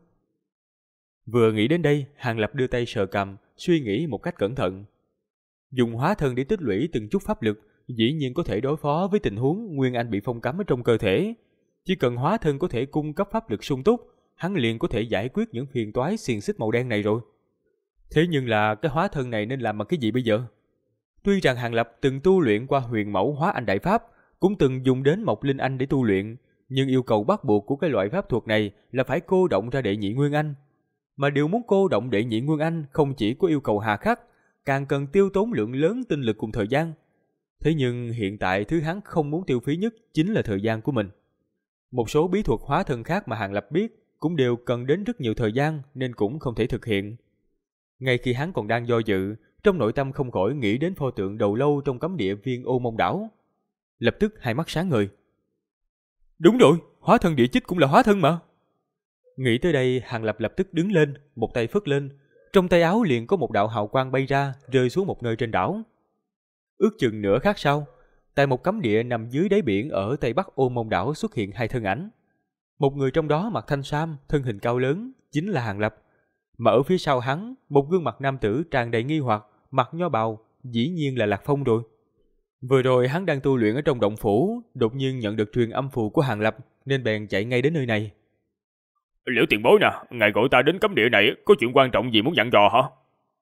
Vừa nghĩ đến đây, Hàng Lập đưa tay sờ cằm, suy nghĩ một cách cẩn thận. Dùng hóa thân để tích lũy từng chút pháp lực, dĩ nhiên có thể đối phó với tình huống Nguyên Anh bị phong cấm ở trong cơ thể. Chỉ cần hóa thân có thể cung cấp pháp lực sung túc, hắn liền có thể giải quyết những phiền toái xiềng xích màu đen này rồi. Thế nhưng là cái hóa thân này nên làm bằng cái gì bây giờ? Tuy rằng Hàng Lập từng tu luyện qua huyền mẫu hóa anh đại pháp, cũng từng dùng đến Mộc Linh Anh để tu luyện, nhưng yêu cầu bắt buộc của cái loại pháp thuật này là phải cô động ra đệ nhị Nguyên Anh. Mà điều muốn cô động đệ nhị Nguyên Anh không chỉ có yêu cầu hà khắc, càng cần tiêu tốn lượng lớn tinh lực cùng thời gian. Thế nhưng hiện tại thứ hắn không muốn tiêu phí nhất chính là thời gian của mình. Một số bí thuật hóa thân khác mà Hàng Lập biết cũng đều cần đến rất nhiều thời gian nên cũng không thể thực hiện. Ngay khi hắn còn đang do dự, trong nội tâm không khỏi nghĩ đến pho tượng đầu lâu trong cấm địa viên Ô Mông đảo. Lập tức hai mắt sáng ngời. Đúng rồi, hóa thân địa chích cũng là hóa thân mà. Nghĩ tới đây, Hàng Lập lập tức đứng lên, một tay phất lên, trong tay áo liền có một đạo hào quang bay ra, rơi xuống một nơi trên đảo. Ước chừng nửa khắc sau, tại một cấm địa nằm dưới đáy biển ở tây bắc Ô Mông đảo xuất hiện hai thân ảnh. Một người trong đó mặc thanh sam, thân hình cao lớn, chính là Hàng Lập. Mà ở phía sau hắn, một gương mặt nam tử tràn đầy nghi hoặc, mặc nho bào, dĩ nhiên là Lạc Phong rồi. Vừa rồi hắn đang tu luyện ở trong động phủ, đột nhiên nhận được truyền âm phù của Hàng Lập nên bèn chạy ngay đến nơi này. Liễu tiền bối nè, ngài gọi ta đến cấm địa này có chuyện quan trọng gì muốn dặn dò hả?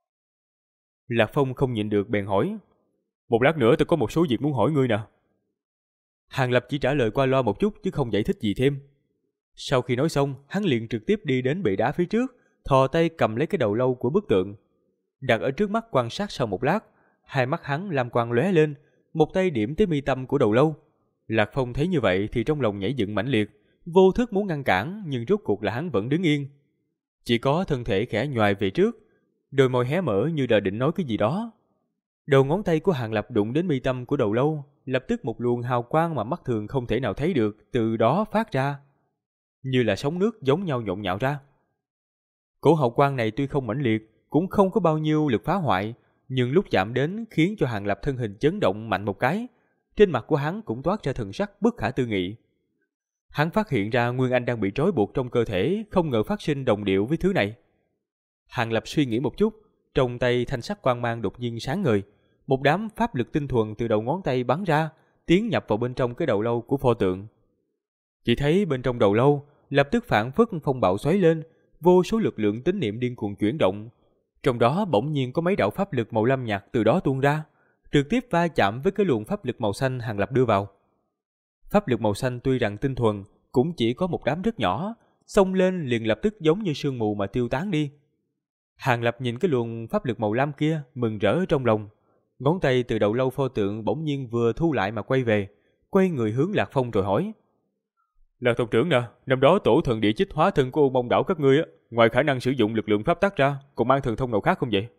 Lạc Phong không nhịn được bèn hỏi. Một lát nữa tôi có một số việc muốn hỏi ngươi nè. Hàng Lập chỉ trả lời qua loa một chút chứ không giải thích gì thêm. Sau khi nói xong, hắn liền trực tiếp đi đến bệ đá phía trước, thò tay cầm lấy cái đầu lâu của bức tượng, đặt ở trước mắt quan sát. Sau một lát, hai mắt hắn lam quang lóe lên, một tay điểm tới mi tâm của đầu lâu. Lạc Phong thấy như vậy thì trong lòng nhảy dựng mãnh liệt, vô thức muốn ngăn cản, nhưng rốt cuộc là hắn vẫn đứng yên. Chỉ có thân thể khẽ nhoài về trước, đôi môi hé mở như là định nói cái gì đó. Đầu ngón tay của Hàng Lập đụng đến mi tâm của đầu lâu, lập tức một luồng hào quang mà mắt thường không thể nào thấy được từ đó phát ra, như là sóng nước giống nhau nhộn nhạo ra. Cổ hào quang này tuy không mãnh liệt, cũng không có bao nhiêu lực phá hoại, nhưng lúc chạm đến khiến cho Hàng Lập thân hình chấn động mạnh một cái. Trên mặt của hắn cũng toát ra thần sắc bất khả tư nghị. Hắn phát hiện ra Nguyên Anh đang bị trói buộc trong cơ thể, không ngờ phát sinh đồng điệu với thứ này. Hàng Lập suy nghĩ một chút, trong tay thanh sắc quang mang đột nhiên sáng ngời, một đám pháp lực tinh thuần từ đầu ngón tay bắn ra, tiến nhập vào bên trong cái đầu lâu của pho tượng. Chỉ thấy bên trong đầu lâu lập tức phảng phất phong bạo xoáy lên, vô số lực lượng tín niệm điên cuồng chuyển động. Trong đó bỗng nhiên có mấy đạo pháp lực màu lam nhạt từ đó tuôn ra, trực tiếp va chạm với cái luồng pháp lực màu xanh Hàng Lập đưa vào. Pháp lực màu xanh tuy rằng tinh thuần, cũng chỉ có một đám rất nhỏ, xông lên liền lập tức giống như sương mù mà tiêu tán đi. Hàng Lập nhìn cái luồng pháp lực màu lam kia, mừng rỡ trong lòng. Ngón tay từ đầu lâu pho tượng bỗng nhiên vừa thu lại mà quay về, quay người hướng Lạc Phong rồi hỏi. Lạc tộc trưởng nè, năm đó tổ thần địa chích hóa thân của Ô Mông đảo các ngươi á, ngoài khả năng sử dụng lực lượng pháp tắc ra, còn mang thần thông nào khác không vậy?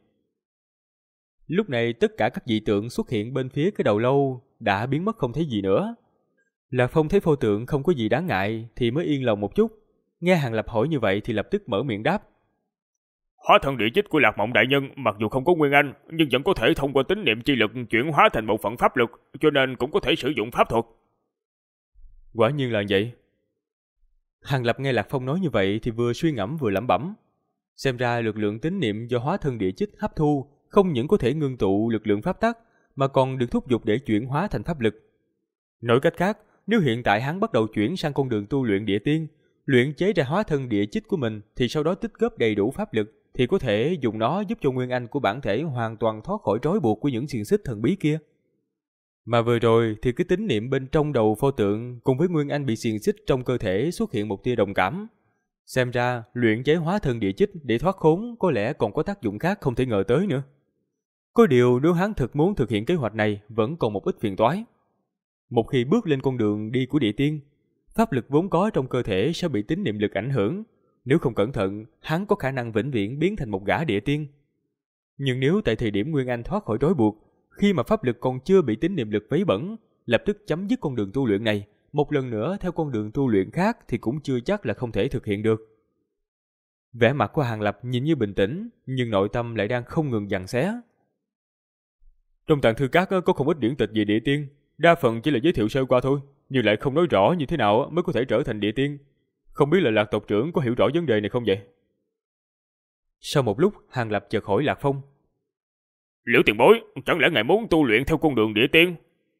Lúc này tất cả các dị tượng xuất hiện bên phía cái đầu lâu đã biến mất không thấy gì nữa. Lạc Phong thấy pho tượng không có gì đáng ngại thì mới yên lòng một chút. Nghe Hàng Lập hỏi như vậy thì lập tức mở miệng đáp. Hóa thân địa chích của Lạc Mộng đại nhân mặc dù không có nguyên anh, nhưng vẫn có thể thông qua tín niệm chi lực chuyển hóa thành bộ phận pháp lực, cho nên cũng có thể sử dụng pháp thuật. Quả nhiên là vậy. Hàng Lập nghe Lạc Phong nói như vậy thì vừa suy ngẫm vừa lẩm bẩm. Xem ra lực lượng tín niệm do hóa thân địa chích hấp thu không những có thể ngưng tụ lực lượng pháp tắc, mà còn được thúc giục để chuyển hóa thành pháp lực. Nói cách khác, nếu hiện tại hắn bắt đầu chuyển sang con đường tu luyện địa tiên, luyện chế ra hóa thân địa chích của mình, thì sau đó tích góp đầy đủ pháp lực, thì có thể dùng nó giúp cho nguyên anh của bản thể hoàn toàn thoát khỏi trói buộc của những xiềng xích thần bí kia. Mà vừa rồi thì cái tín niệm bên trong đầu pho tượng cùng với nguyên anh bị xiềng xích trong cơ thể xuất hiện một tia đồng cảm. Xem ra luyện chế hóa thân địa chích để thoát khốn có lẽ còn có tác dụng khác không thể ngờ tới nữa. Có điều nếu hắn thực muốn thực hiện kế hoạch này vẫn còn một ít phiền toái. Một khi bước lên con đường đi của địa tiên, pháp lực vốn có trong cơ thể sẽ bị tín niệm lực ảnh hưởng. Nếu không cẩn thận, hắn có khả năng vĩnh viễn biến thành một gã địa tiên. Nhưng nếu tại thời điểm Nguyên Anh thoát khỏi trói buộc, khi mà pháp lực còn chưa bị tín niệm lực vấy bẩn, lập tức chấm dứt con đường tu luyện này, một lần nữa theo con đường tu luyện khác thì cũng chưa chắc là không thể thực hiện được. Vẻ mặt của Hàng Lập nhìn như bình tĩnh, nhưng nội tâm lại đang không ngừng giằng xé. Trong tàng thư các có không ít điển tịch về địa tiên, đa phần chỉ là giới thiệu sơ qua thôi, nhưng lại không nói rõ như thế nào mới có thể trở thành địa tiên. Không biết là Lạc tộc trưởng có hiểu rõ vấn đề này không vậy? Sau một lúc, Hàng Lập chợt hỏi Lạc Phong. Liễu tiền bối, chẳng lẽ ngài muốn tu luyện theo con đường địa tiên?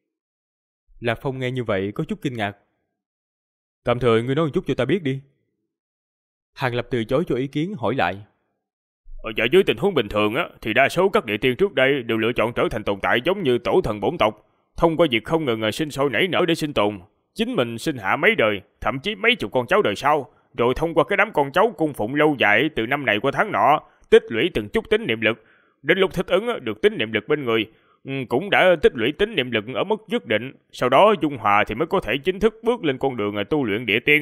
Lạc Phong nghe như vậy có chút kinh ngạc. Tạm thời ngươi nói một chút cho ta biết đi. Hàng Lập từ chối cho ý kiến hỏi lại. Dạ dưới tình huống bình thường á, thì đa số các địa tiên trước đây đều lựa chọn trở thành tồn tại giống như tổ thần bổn tộc, thông qua việc không ngừng sinh sôi nảy nở để sinh tồn, chính mình sinh hạ mấy đời, thậm chí mấy chục con cháu đời sau, rồi thông qua cái đám con cháu cung phụng lâu dài từ năm này qua tháng nọ, tích lũy từng chút tín niệm lực, đến lúc thích ứng được tín niệm lực bên người, cũng đã tích lũy tín niệm lực ở mức nhất định, sau đó dung hòa thì mới có thể chính thức bước lên con đường tu luyện địa tiên.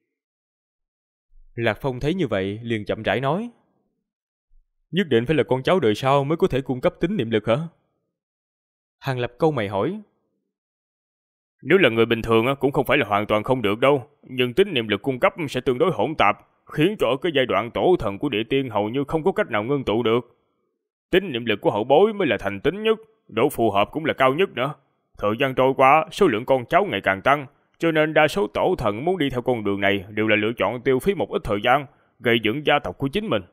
Lạc Phong thấy như vậy liền chậm rãi nói. Nhất định phải là con cháu đời sau mới có thể cung cấp tín niệm lực hả? Hàng Lập câu mày hỏi. Nếu là người bình thường cũng không phải là hoàn toàn không được đâu, nhưng tín niệm lực cung cấp sẽ tương đối hỗn tạp, khiến cho ở cái giai đoạn tổ thần của địa tiên hầu như không có cách nào ngưng tụ được. Tín niệm lực của hậu bối mới là thành tín nhất, độ phù hợp cũng là cao nhất nữa. Thời gian trôi qua, số lượng con cháu ngày càng tăng, cho nên đa số tổ thần muốn đi theo con đường này đều là lựa chọn tiêu phí một ít thời gian, gây dựng gia tộc của chính mình.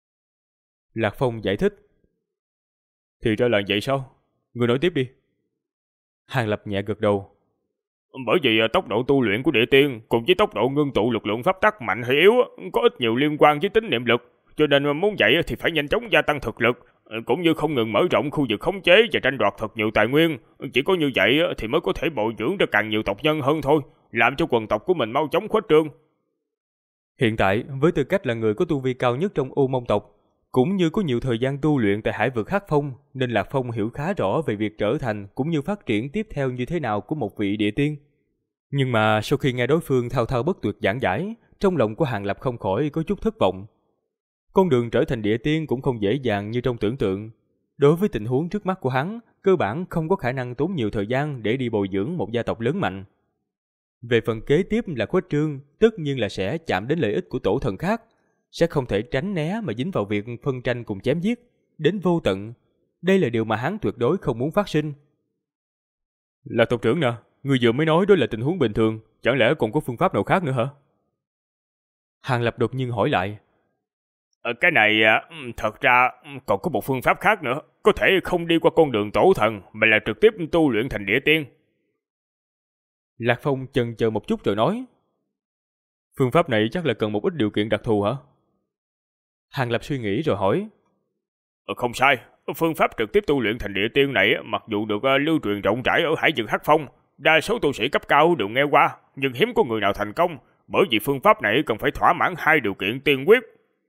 Lạc Phong giải thích. Thì ra là vậy sao? Người nói tiếp đi. Hàng Lập nhẹ gật đầu. Bởi vì tốc độ tu luyện của địa tiên cùng với tốc độ ngưng tụ lực lượng pháp tắc mạnh hay yếu có ít nhiều liên quan với tính niệm lực, cho nên muốn vậy thì phải nhanh chóng gia tăng thực lực, cũng như không ngừng mở rộng khu vực khống chế và tranh đoạt thật nhiều tài nguyên. Chỉ có như vậy thì mới có thể bồi dưỡng ra càng nhiều tộc nhân hơn thôi, làm cho quần tộc của mình mau chóng khuếch trương. Hiện tại, với tư cách là người có tu vi cao nhất trong U Mông tộc, cũng như có nhiều thời gian tu luyện tại Hải vực Hắc Phong, nên Lạc Phong hiểu khá rõ về việc trở thành cũng như phát triển tiếp theo như thế nào của một vị địa tiên. Nhưng mà sau khi nghe đối phương thao thao bất tuyệt giảng giải, trong lòng của Hàng Lập không khỏi có chút thất vọng. Con đường trở thành địa tiên cũng không dễ dàng như trong tưởng tượng. Đối với tình huống trước mắt của hắn, cơ bản không có khả năng tốn nhiều thời gian để đi bồi dưỡng một gia tộc lớn mạnh. Về phần kế tiếp là khuếch trương, tất nhiên là sẽ chạm đến lợi ích của tổ thần khác, sẽ không thể tránh né mà dính vào việc phân tranh cùng chém giết, đến vô tận. Đây là điều mà hắn tuyệt đối không muốn phát sinh. Là tộc trưởng nè, người vừa mới nói đó là tình huống bình thường, chẳng lẽ còn có phương pháp nào khác nữa hả? Hàng Lập đột nhiên hỏi lại. Cái này thật ra còn có một phương pháp khác nữa, có thể không đi qua con đường tổ thần mà là trực tiếp tu luyện thành địa tiên. Lạc Phong chần chờ một chút rồi nói. Phương pháp này chắc là cần một ít điều kiện đặc thù hả? Hàng Lập suy nghĩ rồi hỏi. Không sai, phương pháp trực tiếp tu luyện thành địa tiên này mặc dù được lưu truyền rộng rãi ở Hải vực Hắc Phong, đa số tu sĩ cấp cao đều nghe qua, nhưng hiếm có người nào thành công, bởi vì phương pháp này cần phải thỏa mãn hai điều kiện tiên quyết.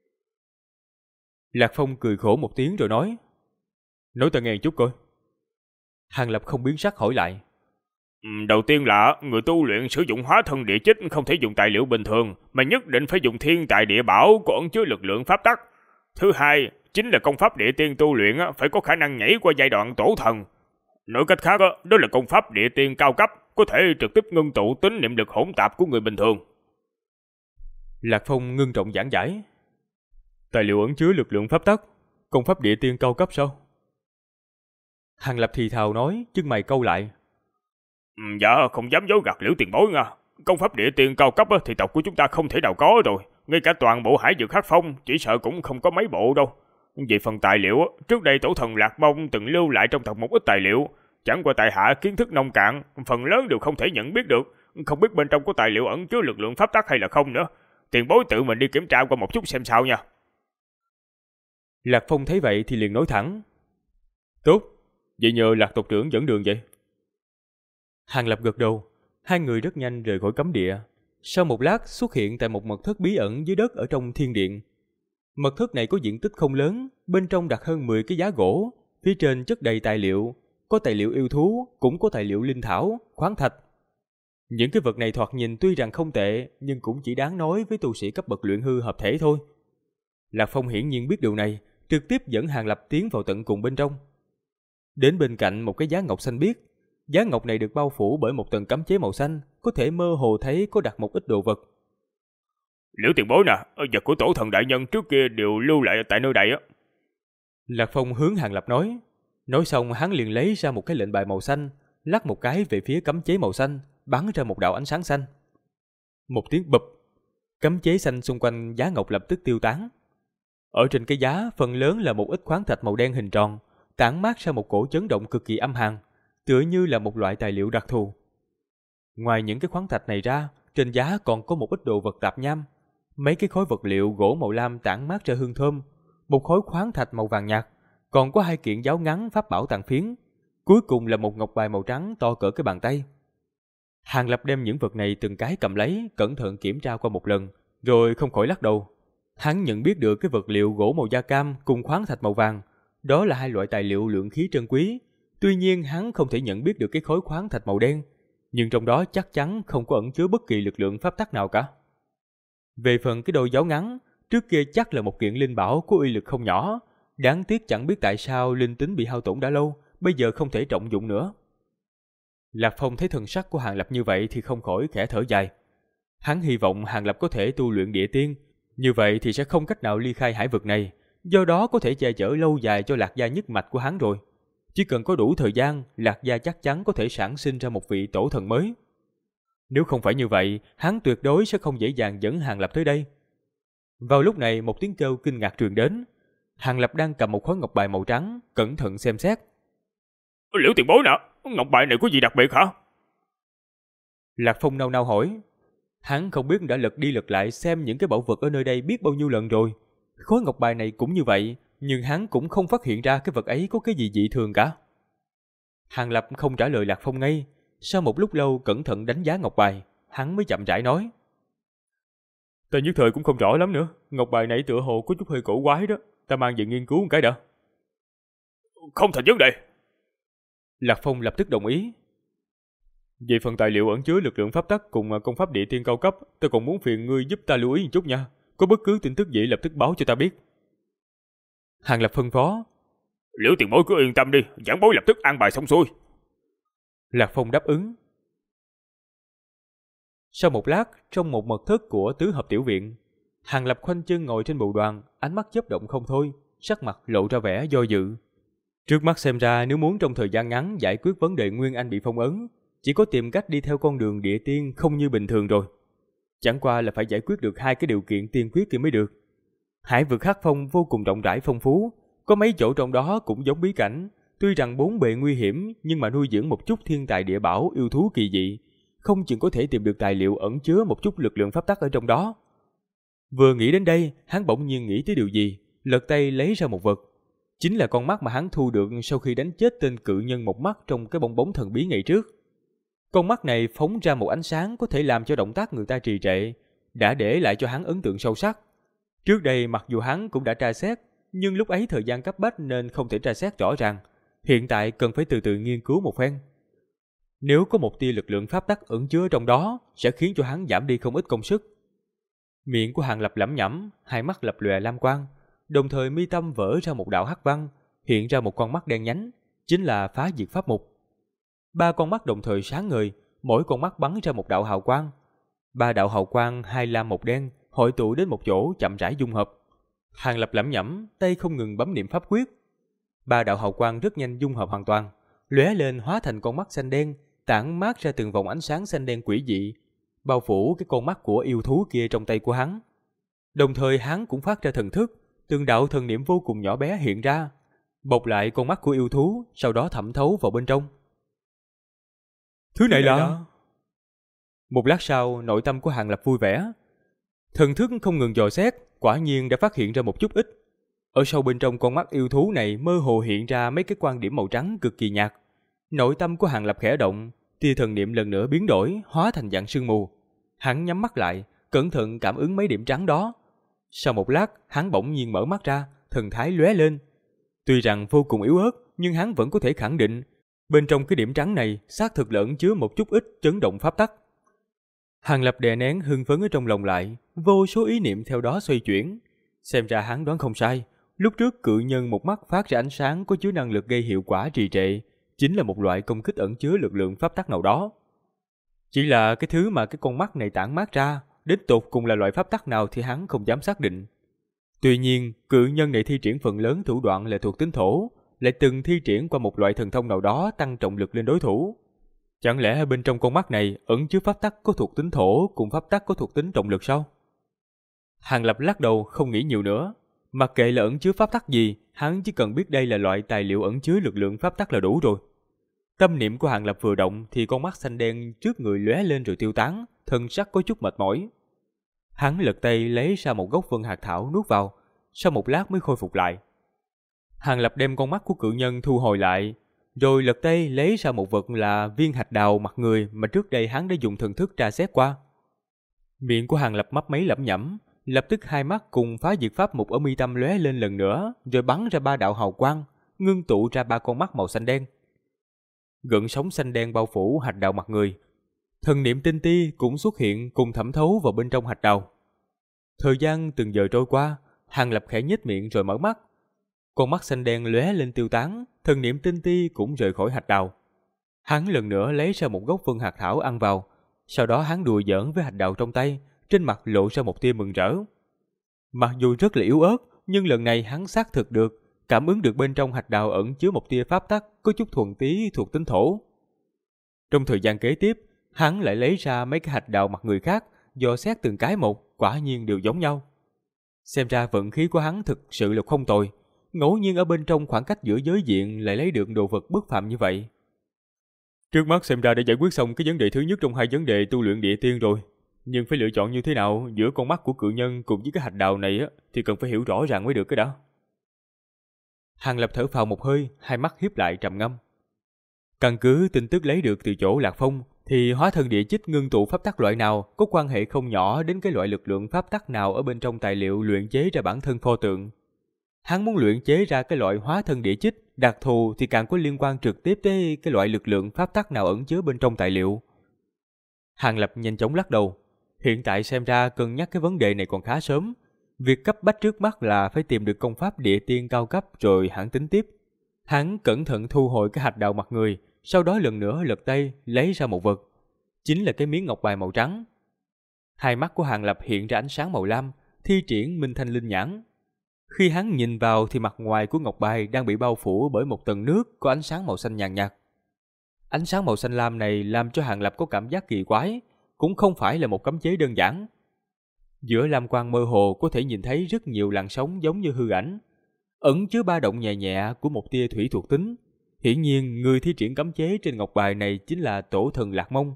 Lạc Phong cười khổ một tiếng rồi nói. Nói ta nghe chút coi. Hàng Lập không biến sắc hỏi lại. Đầu tiên là người tu luyện sử dụng hóa thân địa chích không thể dùng tài liệu bình thường, mà nhất định phải dùng thiên tài địa bảo có ẩn chứa lực lượng pháp tắc. Thứ hai, chính là công pháp địa tiên tu luyện phải có khả năng nhảy qua giai đoạn tổ thần. Nói cách khác, đó là công pháp địa tiên cao cấp, có thể trực tiếp ngưng tụ tính niệm lực hỗn tạp của người bình thường. Lạc Phong ngưng trọng giảng giải. Tài liệu ẩn chứa lực lượng pháp tắc, công pháp địa tiên cao cấp sao? Hàng Lập thì thào nói, chân mày câu lại. Dạ, không dám giấu gạt Liễu tiền bối nha. Công pháp địa tiên cao cấp thì tộc của chúng ta không thể nào có rồi. Ngay cả toàn bộ Hải vực Hắc Phong chỉ sợ cũng không có mấy bộ đâu. Về phần tài liệu, trước đây tổ thần Lạc Mông từng lưu lại trong tộc một ít tài liệu. Chẳng qua tại hạ kiến thức nông cạn, phần lớn đều không thể nhận biết được. Không biết bên trong có tài liệu ẩn chứa lực lượng pháp tắc hay là không nữa. Tiền bối tự mình đi kiểm tra qua một chút xem sao nha. Lạc Phong thấy vậy thì liền nói thẳng. Tốt, vậy nhờ Lạc tộc trưởng dẫn đường vậy. Hàng Lập gật đầu, hai người rất nhanh rời khỏi cấm địa. Sau một lát xuất hiện tại một mật thất bí ẩn dưới đất ở trong thiên điện. Mật thất này có diện tích không lớn, bên trong đặt hơn 10 cái giá gỗ, phía trên chất đầy tài liệu, có tài liệu yêu thú, cũng có tài liệu linh thảo, khoáng thạch. Những cái vật này thoạt nhìn tuy rằng không tệ, nhưng cũng chỉ đáng nói với tu sĩ cấp bậc luyện hư hợp thể thôi. Lạc Phong hiển nhiên biết điều này, trực tiếp dẫn Hàng Lập tiến vào tận cùng bên trong. Đến bên cạnh một cái giá ngọc xanh biếc. Giá ngọc này được bao phủ bởi một tầng cấm chế màu xanh, có thể mơ hồ thấy có đặt một ít đồ vật. Liễu tiền bối nè, vật của tổ thần đại nhân trước kia đều lưu lại tại nơi đây á. Lạc Phong hướng Hàng Lập nói. Nói xong hắn liền lấy ra một cái lệnh bài màu xanh, lắc một cái về phía cấm chế màu xanh, bắn ra một đạo ánh sáng xanh. Một tiếng bụp, cấm chế xanh xung quanh giá ngọc lập tức tiêu tán. Ở trên cái giá phần lớn là một ít khoáng thạch màu đen hình tròn, tản mát ra một cổ chấn động cực kỳ âm hàn, tựa như là một loại tài liệu đặc thù. Ngoài những cái khoáng thạch này ra, trên giá còn có một ít đồ vật tạp nham, mấy cái khối vật liệu gỗ màu lam tản mát ra hương thơm, một khối khoáng thạch màu vàng nhạt, còn có hai kiện giáo ngắn pháp bảo tàn phiến, cuối cùng là một ngọc bài màu trắng to cỡ cái bàn tay. Hàng Lập đem những vật này từng cái cầm lấy, cẩn thận kiểm tra qua một lần, rồi không khỏi lắc đầu. Hắn nhận biết được cái vật liệu gỗ màu da cam cùng khoáng thạch màu vàng, đó là hai loại tài liệu lượng khí trân quý. Tuy nhiên hắn không thể nhận biết được cái khối khoáng thạch màu đen, nhưng trong đó chắc chắn không có ẩn chứa bất kỳ lực lượng pháp tắc nào cả. Về phần cái đôi giáo ngắn, trước kia chắc là một kiện linh bảo có uy lực không nhỏ, đáng tiếc chẳng biết tại sao linh tính bị hao tổn đã lâu, bây giờ không thể trọng dụng nữa. Lạc Phong thấy thần sắc của Hàng Lập như vậy thì không khỏi khẽ thở dài. Hắn hy vọng Hàng Lập có thể tu luyện địa tiên, như vậy thì sẽ không cách nào ly khai hải vực này, do đó có thể che chở lâu dài cho Lạc gia nhất mạch của hắn rồi. Chỉ cần có đủ thời gian, Lạc gia chắc chắn có thể sản sinh ra một vị tổ thần mới. Nếu không phải như vậy, hắn tuyệt đối sẽ không dễ dàng dẫn Hàng Lập tới đây. Vào lúc này một tiếng kêu kinh ngạc truyền đến. Hàng Lập đang cầm một khối ngọc bài màu trắng, cẩn thận xem xét. Liễu tiền bối nè, ngọc bài này có gì đặc biệt hả? Lạc Phong nao nao hỏi. Hắn không biết đã lật đi lật lại xem những cái bảo vật ở nơi đây biết bao nhiêu lần rồi. Khối ngọc bài này cũng như vậy, nhưng hắn cũng không phát hiện ra cái vật ấy có cái gì dị thường cả. Hàng Lập không trả lời Lạc Phong ngay. Sau một lúc lâu cẩn thận đánh giá ngọc bài, hắn mới chậm rãi nói. Ta nhất thời cũng không rõ lắm nữa. Ngọc bài này tựa hồ có chút hơi cổ quái đó. Ta mang về nghiên cứu một cái đã. Không thành vấn đề. Lạc Phong lập tức đồng ý. Về phần tài liệu ẩn chứa lực lượng pháp tắc cùng công pháp địa tiên cao cấp, ta còn muốn phiền ngươi giúp ta lưu ý một chút nha. Có bất cứ tin tức gì lập tức báo cho ta biết. Hàng Lập phân phó. Liễu tiền bối cứ yên tâm đi, giảng bối lập tức an bài xong xuôi. Lạc Phong đáp ứng. Sau một lát, trong một mật thất của tứ hợp tiểu viện, Hàng Lập khoanh chân ngồi trên bồ đoàn, ánh mắt chớp động không thôi, sắc mặt lộ ra vẻ do dự. Trước mắt xem ra nếu muốn trong thời gian ngắn giải quyết vấn đề Nguyên Anh bị phong ấn, chỉ có tìm cách đi theo con đường địa tiên không như bình thường rồi. Chẳng qua là phải giải quyết được hai cái điều kiện tiên quyết kia mới được. Hải vực Hắc Phong vô cùng rộng rãi phong phú, có mấy chỗ trong đó cũng giống bí cảnh, tuy rằng bốn bề nguy hiểm nhưng mà nuôi dưỡng một chút thiên tài địa bảo yêu thú kỳ dị, không chừng có thể tìm được tài liệu ẩn chứa một chút lực lượng pháp tắc ở trong đó. Vừa nghĩ đến đây, hắn bỗng nhiên nghĩ tới điều gì, lật tay lấy ra một vật. Chính là con mắt mà hắn thu được sau khi đánh chết tên cự nhân một mắt trong cái bong bóng thần bí ngày trước. Con mắt này phóng ra một ánh sáng có thể làm cho động tác người ta trì trệ, đã để lại cho hắn ấn tượng sâu sắc. Trước đây mặc dù hắn cũng đã tra xét, nhưng lúc ấy thời gian cấp bách nên không thể tra xét rõ ràng. Hiện tại cần phải từ từ nghiên cứu một phen. Nếu có một tia lực lượng pháp tắc ẩn chứa trong đó, sẽ khiến cho hắn giảm đi không ít công sức. Miệng của Hàng Lập lẩm nhẩm, hai mắt lập lòe lam quang, đồng thời mi tâm vỡ ra một đạo hắc văn, hiện ra một con mắt đen nhánh, chính là phá diệt pháp mục. Ba con mắt đồng thời sáng ngời, mỗi con mắt bắn ra một đạo hào quang. Ba đạo hào quang hai lam một đen hội tụ đến một chỗ chậm rãi dung hợp. Hàng Lập lẩm nhẩm, tay không ngừng bấm niệm pháp quyết. Ba đạo hào quang rất nhanh dung hợp hoàn toàn, lóe lên hóa thành con mắt xanh đen, tản mát ra từng vòng ánh sáng xanh đen quỷ dị, bao phủ cái con mắt của yêu thú kia trong tay của hắn. Đồng thời hắn cũng phát ra thần thức, từng đạo thần niệm vô cùng nhỏ bé hiện ra, bọc lại con mắt của yêu thú, sau đó thẩm thấu vào bên trong. Thứ này là... Một lát sau, nội tâm của Hàng Lập vui vẻ. Thần thức không ngừng dò xét, quả nhiên đã phát hiện ra một chút ít. Ở sâu bên trong con mắt yêu thú này mơ hồ hiện ra mấy cái quan điểm màu trắng cực kỳ nhạt. Nội tâm của Hàng Lập khẽ động, tia thần niệm lần nữa biến đổi, hóa thành dạng sương mù. Hắn nhắm mắt lại, cẩn thận cảm ứng mấy điểm trắng đó. Sau một lát, hắn bỗng nhiên mở mắt ra, thần thái lóe lên. Tuy rằng vô cùng yếu ớt, nhưng hắn vẫn có thể khẳng định, bên trong cái điểm trắng này xác thực lẫn chứa một chút ít chấn động pháp tắc. Hàng Lập đè nén hưng phấn ở trong lòng lại, vô số ý niệm theo đó xoay chuyển. Xem ra hắn đoán không sai, lúc trước cự nhân một mắt phát ra ánh sáng có chứa năng lực gây hiệu quả trì trệ, chính là một loại công kích ẩn chứa lực lượng pháp tắc nào đó. Chỉ là cái thứ mà cái con mắt này tản mát ra, đến tột cùng là loại pháp tắc nào thì hắn không dám xác định. Tuy nhiên, cự nhân này thi triển phần lớn thủ đoạn là thuộc tính thổ, lại từng thi triển qua một loại thần thông nào đó tăng trọng lực lên đối thủ. Chẳng lẽ bên trong con mắt này ẩn chứa pháp tắc có thuộc tính thổ cùng pháp tắc có thuộc tính trọng lực sao? Hàng Lập lắc đầu không nghĩ nhiều nữa. Mặc kệ là ẩn chứa pháp tắc gì, hắn chỉ cần biết đây là loại tài liệu ẩn chứa lực lượng pháp tắc là đủ rồi. Tâm niệm của Hàng Lập vừa động thì con mắt xanh đen trước người lóe lên rồi tiêu tán, thân sắc có chút mệt mỏi. Hắn lật tay lấy ra một gốc vân hạt thảo nuốt vào, sau một lát mới khôi phục lại. Hàng Lập đem con mắt của cự nhân thu hồi lại, rồi lật tay lấy ra một vật là viên hạch đào mặt người mà trước đây hắn đã dùng thần thức tra xét qua. Miệng của Hàng Lập mấp máy lẩm nhẩm, lập tức hai mắt cùng phá diệt pháp mục ở mi tâm lóe lên lần nữa, rồi bắn ra ba đạo hào quang, ngưng tụ ra ba con mắt màu xanh đen. Gợn sóng xanh đen bao phủ hạch đào mặt người. Thần niệm tinh ti cũng xuất hiện cùng thẩm thấu vào bên trong hạch đào. Thời gian từng giờ trôi qua, Hàng Lập khẽ nhếch miệng rồi mở mắt. Con mắt xanh đen lóe lên tiêu tán, thần niệm tinh ti cũng rời khỏi hạch đào. Hắn lần nữa lấy ra một gốc vân hạt thảo ăn vào, sau đó hắn đùa giỡn với hạch đào trong tay, trên mặt lộ ra một tia mừng rỡ. Mặc dù rất là yếu ớt, nhưng lần này hắn xác thực được, cảm ứng được bên trong hạch đào ẩn chứa một tia pháp tắc có chút thuần tí thuộc tính thổ. Trong thời gian kế tiếp, hắn lại lấy ra mấy cái hạch đào mặt người khác, dò xét từng cái một, quả nhiên đều giống nhau. Xem ra vận khí của hắn thực sự là không tồi, ngẫu nhiên ở bên trong khoảng cách giữa giới diện lại lấy được đồ vật bất phàm như vậy. Trước mắt xem ra đã giải quyết xong cái vấn đề thứ nhất trong hai vấn đề tu luyện địa tiên rồi. Nhưng phải lựa chọn như thế nào giữa con mắt của cự nhân cùng với cái hạch đào này á, thì cần phải hiểu rõ ràng mới được cái đó. Hàng Lập thở phào một hơi, hai mắt híp lại trầm ngâm. Căn cứ tin tức lấy được từ chỗ Lạc Phong, thì hóa thân địa chích ngưng tụ pháp tắc loại nào có quan hệ không nhỏ đến cái loại lực lượng pháp tắc nào ở bên trong tài liệu luyện chế ra bản thân pho tượng. Hắn muốn luyện chế ra cái loại hóa thân địa chích đặc thù thì càng có liên quan trực tiếp tới cái loại lực lượng pháp tắc nào ẩn chứa bên trong tài liệu. Hàng Lập nhanh chóng lắc đầu. Hiện tại xem ra cân nhắc cái vấn đề này còn khá sớm. Việc cấp bách trước mắt là phải tìm được công pháp địa tiên cao cấp rồi hẳn tính tiếp. Hắn cẩn thận thu hồi cái hạch đào mặt người, sau đó lần nữa lật tay lấy ra một vật. Chính là cái miếng ngọc bài màu trắng. Hai mắt của Hàng Lập hiện ra ánh sáng màu lam, thi triển Minh Thanh Linh Nhãn. Khi hắn nhìn vào thì mặt ngoài của ngọc bài đang bị bao phủ bởi một tầng nước có ánh sáng màu xanh nhàn nhạt. Ánh sáng màu xanh lam này làm cho Hàng Lập có cảm giác kỳ quái, cũng không phải là một cấm chế đơn giản. Giữa lam quang mơ hồ có thể nhìn thấy rất nhiều làn sóng giống như hư ảnh, ẩn chứa ba động nhẹ nhẹ của một tia thủy thuộc tính. Hiển nhiên người thi triển cấm chế trên ngọc bài này chính là tổ thần Lạc Mông.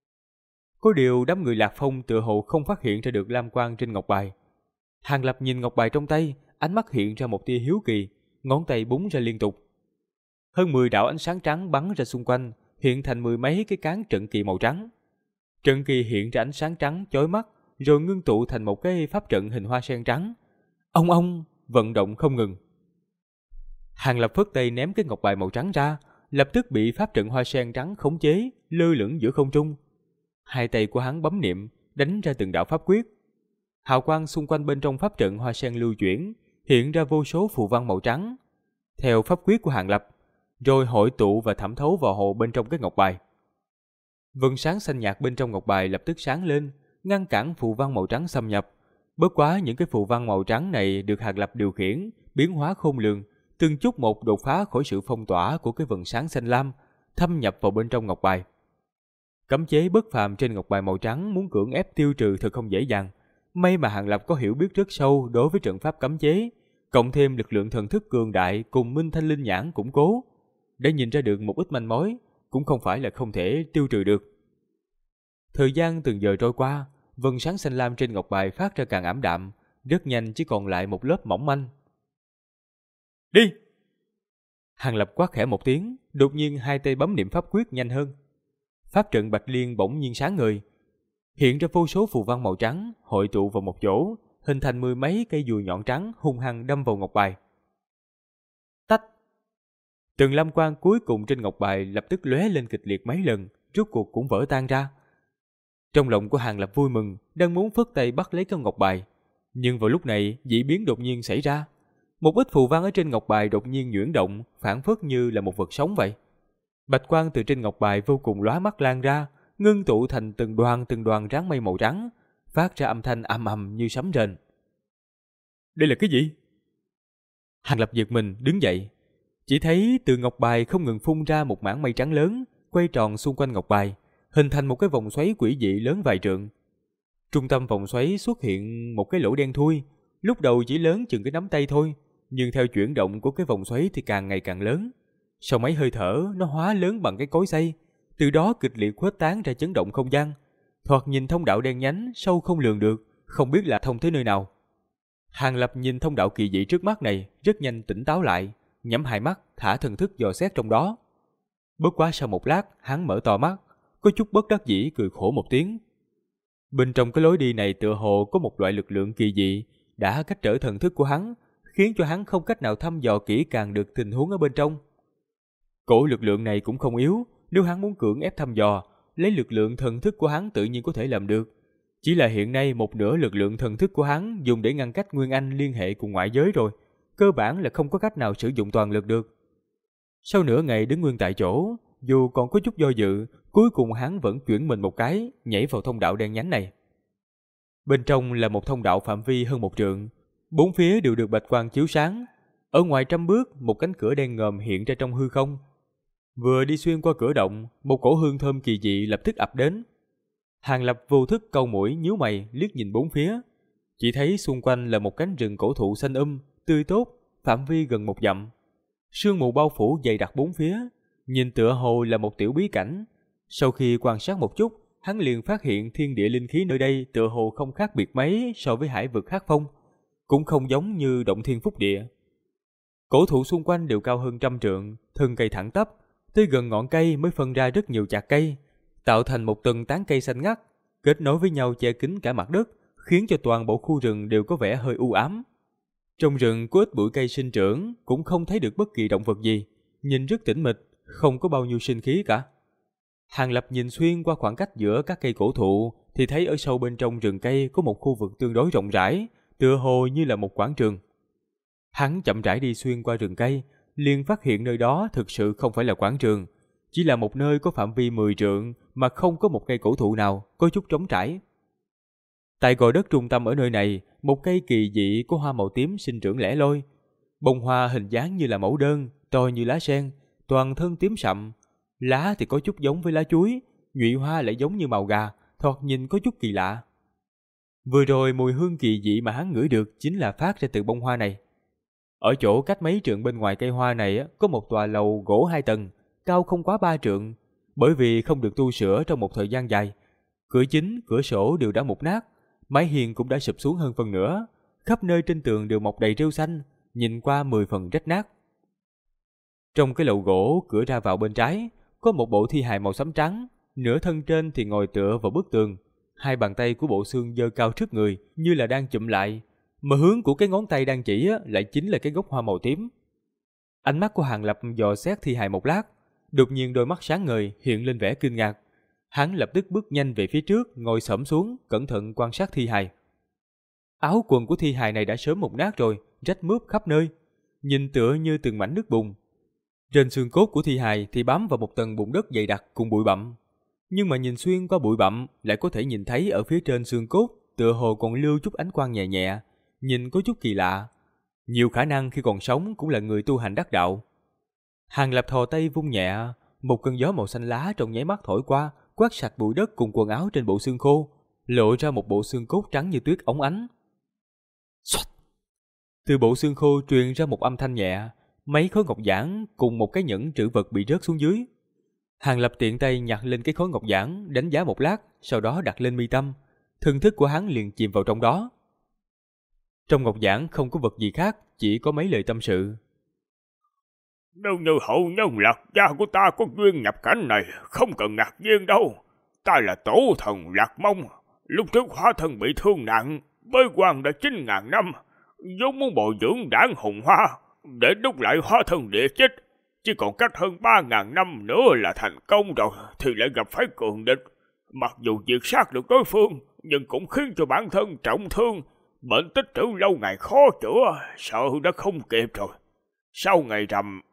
Có điều đám người Lạc Phong tựa hồ không phát hiện ra được lam quang trên ngọc bài. Hàng Lập nhìn ngọc bài trong tay, ánh mắt hiện ra một tia hiếu kỳ, ngón tay búng ra liên tục. Hơn 10 đạo ánh sáng trắng bắn ra xung quanh, hiện thành 10 mấy cái cán trận kỳ màu trắng. Trận kỳ hiện ra ánh sáng trắng chói mắt, rồi ngưng tụ thành một cái pháp trận hình hoa sen trắng. Ông vận động không ngừng. Hàng Lập phất tay ném cái ngọc bài màu trắng ra, lập tức bị pháp trận hoa sen trắng khống chế, lơ lửng giữa không trung. Hai tay của hắn bấm niệm, đánh ra từng đạo pháp quyết. Hào quang xung quanh bên trong pháp trận hoa sen lưu chuyển, hiện ra vô số phù văn màu trắng, theo pháp quyết của Hàng Lập, rồi hội tụ và thẩm thấu vào hồ bên trong cái ngọc bài. Vầng sáng xanh nhạt bên trong ngọc bài lập tức sáng lên, ngăn cản phù văn màu trắng xâm nhập. Bất quá những cái phù văn màu trắng này được Hàng Lập điều khiển, biến hóa khôn lường, từng chút một đột phá khỏi sự phong tỏa của cái vầng sáng xanh lam, thâm nhập vào bên trong ngọc bài. Cấm chế bất phàm trên ngọc bài màu trắng muốn cưỡng ép tiêu trừ thật không dễ dàng. May mà Hàng Lập có hiểu biết rất sâu đối với trận pháp cấm chế, cộng thêm lực lượng thần thức cường đại cùng Minh Thanh Linh Nhãn củng cố, để nhìn ra được một ít manh mối, cũng không phải là không thể tiêu trừ được. Thời gian từng giờ trôi qua, vầng sáng xanh lam trên ngọc bài phát ra càng ảm đạm, rất nhanh chỉ còn lại một lớp mỏng manh. Đi! Hàng Lập quát khẽ một tiếng, đột nhiên hai tay bấm niệm pháp quyết nhanh hơn. Pháp trận Bạch Liên bỗng nhiên sáng ngời, hiện ra vô số phù văn màu trắng hội tụ vào một chỗ, hình thành 10 mấy cây dùi nhọn trắng hung hăng đâm vào ngọc bài. Tách! Từng lam quang cuối cùng trên ngọc bài lập tức lóe lên kịch liệt mấy lần, rốt cuộc cũng vỡ tan ra. Trong lòng của Hàng Lập vui mừng, đang muốn phất tay bắt lấy con ngọc bài, nhưng vào lúc này dị biến đột nhiên xảy ra. Một ít phù văn ở trên ngọc bài đột nhiên nhuyễn động, phảng phất như là một vật sống vậy. Bạch quang từ trên ngọc bài vô cùng lóa mắt lan ra, ngưng tụ thành từng đoàn ráng mây màu trắng, phát ra âm thanh ầm ầm như sấm rền. Đây là cái gì? Hàng Lập giật mình đứng dậy, chỉ thấy từ ngọc bài không ngừng phun ra một mảng mây trắng lớn, quay tròn xung quanh ngọc bài, hình thành một cái vòng xoáy quỷ dị lớn vài trượng. Trung tâm vòng xoáy xuất hiện một cái lỗ đen thui, lúc đầu chỉ lớn chừng cái nắm tay thôi, nhưng theo chuyển động của cái vòng xoáy thì càng ngày càng lớn. Sau mấy hơi thở, nó hóa lớn bằng cái cối xay, từ đó kịch liệt khuếch tán ra chấn động không gian. Thoạt nhìn thông đạo đen nhánh, sâu không lường được, không biết là thông tới nơi nào. Hàng Lập nhìn thông đạo kỳ dị trước mắt này, rất nhanh tỉnh táo lại, nhắm hai mắt, thả thần thức dò xét trong đó. Bất quá sau một lát, hắn mở to mắt, có chút bất đắc dĩ cười khổ một tiếng. Bên trong cái lối đi này tựa hồ có một loại lực lượng kỳ dị đã cách trở thần thức của hắn, khiến cho hắn không cách nào thăm dò kỹ càng được tình huống ở bên trong. Cổ lực lượng này cũng không yếu, nếu hắn muốn cưỡng ép thăm dò, lấy lực lượng thần thức của hắn tự nhiên có thể làm được. Chỉ là hiện nay một nửa lực lượng thần thức của hắn dùng để ngăn cách Nguyên Anh liên hệ cùng ngoại giới rồi, cơ bản là không có cách nào sử dụng toàn lực được. Sau nửa ngày đứng nguyên tại chỗ, dù còn có chút do dự, cuối cùng hắn vẫn chuyển mình một cái, nhảy vào thông đạo đen nhánh này. Bên trong là một thông đạo phạm vi hơn 1 trượng, bốn phía đều được bạch quang chiếu sáng. Ở ngoài 100 bước, một cánh cửa đen ngòm hiện ra trong hư không. Vừa đi xuyên qua cửa động, một cổ hương thơm kỳ dị lập tức ập đến. Hàng Lập vô thức cau mũi nhíu mày liếc nhìn bốn phía, chỉ thấy xung quanh là một cánh rừng cổ thụ xanh tươi tốt, phạm vi gần 1 dặm. Sương mù bao phủ dày đặc bốn phía, nhìn tựa hồ là một tiểu bí cảnh. Sau khi quan sát một chút, hắn liền phát hiện thiên địa linh khí nơi đây tựa hồ không khác biệt mấy so với hải vực Hắc Phong, cũng không giống như động thiên phúc địa. Cổ thụ xung quanh đều cao hơn 100 trượng, thân cây thẳng tắp, tới gần ngọn cây mới phân ra rất nhiều chạc cây, tạo thành một tầng tán cây xanh ngắt, kết nối với nhau che kín cả mặt đất, khiến cho toàn bộ khu rừng đều có vẻ hơi u ám. Trong rừng có ít bụi cây sinh trưởng, cũng không thấy được bất kỳ động vật gì, nhìn rất tĩnh mịch, không có bao nhiêu sinh khí cả. Hàng Lập nhìn xuyên qua khoảng cách giữa các cây cổ thụ thì thấy ở sâu bên trong rừng cây có một khu vực tương đối rộng rãi, tựa hồ như là một quảng trường. Hắn chậm rãi đi xuyên qua rừng cây, liền phát hiện nơi đó thực sự không phải là quảng trường, chỉ là một nơi có phạm vi 10 trượng mà không có một cây cổ thụ nào, có chút trống trải. Tại gò đất trung tâm ở nơi này, một cây kỳ dị có hoa màu tím sinh trưởng lẻ loi. Bông hoa hình dáng như là mẫu đơn, to như lá sen, toàn thân tím sậm. Lá thì có chút giống với lá chuối, nhụy hoa lại giống như màu gà, thoạt nhìn có chút kỳ lạ. Vừa rồi mùi hương kỳ dị mà hắn ngửi được chính là phát ra từ bông hoa này. Ở chỗ cách mấy trượng bên ngoài cây hoa này có một tòa lầu gỗ 2 tầng, cao không quá 3 trượng, bởi vì không được tu sửa trong một thời gian dài. Cửa chính, cửa sổ đều đã mục nát, mái hiên cũng đã sụp xuống hơn phần nửa, khắp nơi trên tường đều mọc đầy rêu xanh, nhìn qua 10 phần rách nát. Trong cái lầu gỗ, cửa ra vào bên trái, có một bộ thi hài màu xám trắng, nửa thân trên thì ngồi tựa vào bức tường, hai bàn tay của bộ xương giơ cao trước người như là đang chụm lại, mà hướng của cái ngón tay đang chỉ lại chính là cái gốc hoa màu tím. Ánh mắt của Hàng Lập dò xét thi hài một lát, đột nhiên đôi mắt sáng ngời hiện lên vẻ kinh ngạc. Hắn lập tức bước nhanh về phía trước, ngồi xổm xuống, cẩn thận quan sát thi hài. Áo quần của thi hài này đã sớm mục nát rồi, rách mướp khắp nơi, nhìn tựa như từng mảnh nước bùn. Trên xương cốt của thi hài thì bám vào một tầng bùn đất dày đặc cùng bụi bặm, nhưng mà nhìn xuyên qua bụi bặm lại có thể nhìn thấy ở phía trên xương cốt tựa hồ còn lưu chút ánh quang nhẹ nhẹ, nhìn có chút kỳ lạ. Nhiều khả năng khi còn sống cũng là người tu hành đắc đạo. Hàng Lập thò tay vung nhẹ, một cơn gió màu xanh lá trong nháy mắt thổi qua, quét sạch bụi đất cùng quần áo trên bộ xương khô, lộ ra một bộ xương cốt trắng như tuyết óng ánh. Xoát! Từ bộ xương khô truyền ra một âm thanh nhẹ, mấy khối ngọc giản cùng một cái nhẫn trữ vật bị rớt xuống dưới. Hàng Lập tiện tay nhặt lên cái khối ngọc giản, đánh giá một lát, sau đó đặt lên mi tâm. Thần thức của hắn liền chìm vào trong đó. Trong ngọc giản không có vật gì khác, chỉ có mấy lời tâm sự. Nếu như hậu nhân Lạc gia của ta có duyên nhập cảnh này, không cần ngạc nhiên đâu. Ta là tổ thần Lạc Mông. Lúc trước hóa thân bị thương nặng, bế quan đã 9.000 năm, vốn muốn bồi dưỡng đảng hùng hoa, để đúc lại hóa thân địa chích. Chỉ còn cách hơn 3.000 năm nữa là thành công rồi, thì lại gặp phải cường địch. Mặc dù diệt sát được đối phương, nhưng cũng khiến cho bản thân trọng thương, bệnh tích trữ lâu ngày khó chữa, sợ đã không kịp rồi. Sau ngày rằm...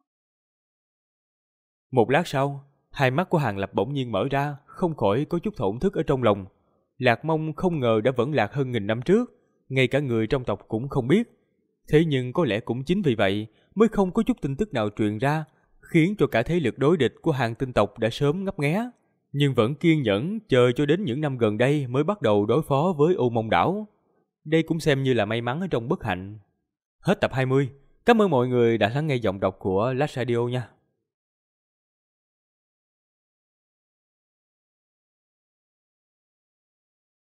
Một lát sau, hai mắt của Hàng Lập bỗng nhiên mở ra, không khỏi có chút thổn thức ở trong lòng. Lạc Mông không ngờ đã vẫn lạc hơn 1000 năm trước, ngay cả người trong tộc cũng không biết. Thế nhưng có lẽ cũng chính vì vậy mới không có chút tin tức nào truyền ra, khiến cho cả thế lực đối địch của Hàng tinh tộc đã sớm ngấp nghé, nhưng vẫn kiên nhẫn chờ cho đến những năm gần đây mới bắt đầu đối phó với Ô Mông đảo. Đây cũng xem như là may mắn ở trong bất hạnh. Hết tập 20. Cảm ơn mọi người đã lắng nghe giọng đọc của Last Radio nha.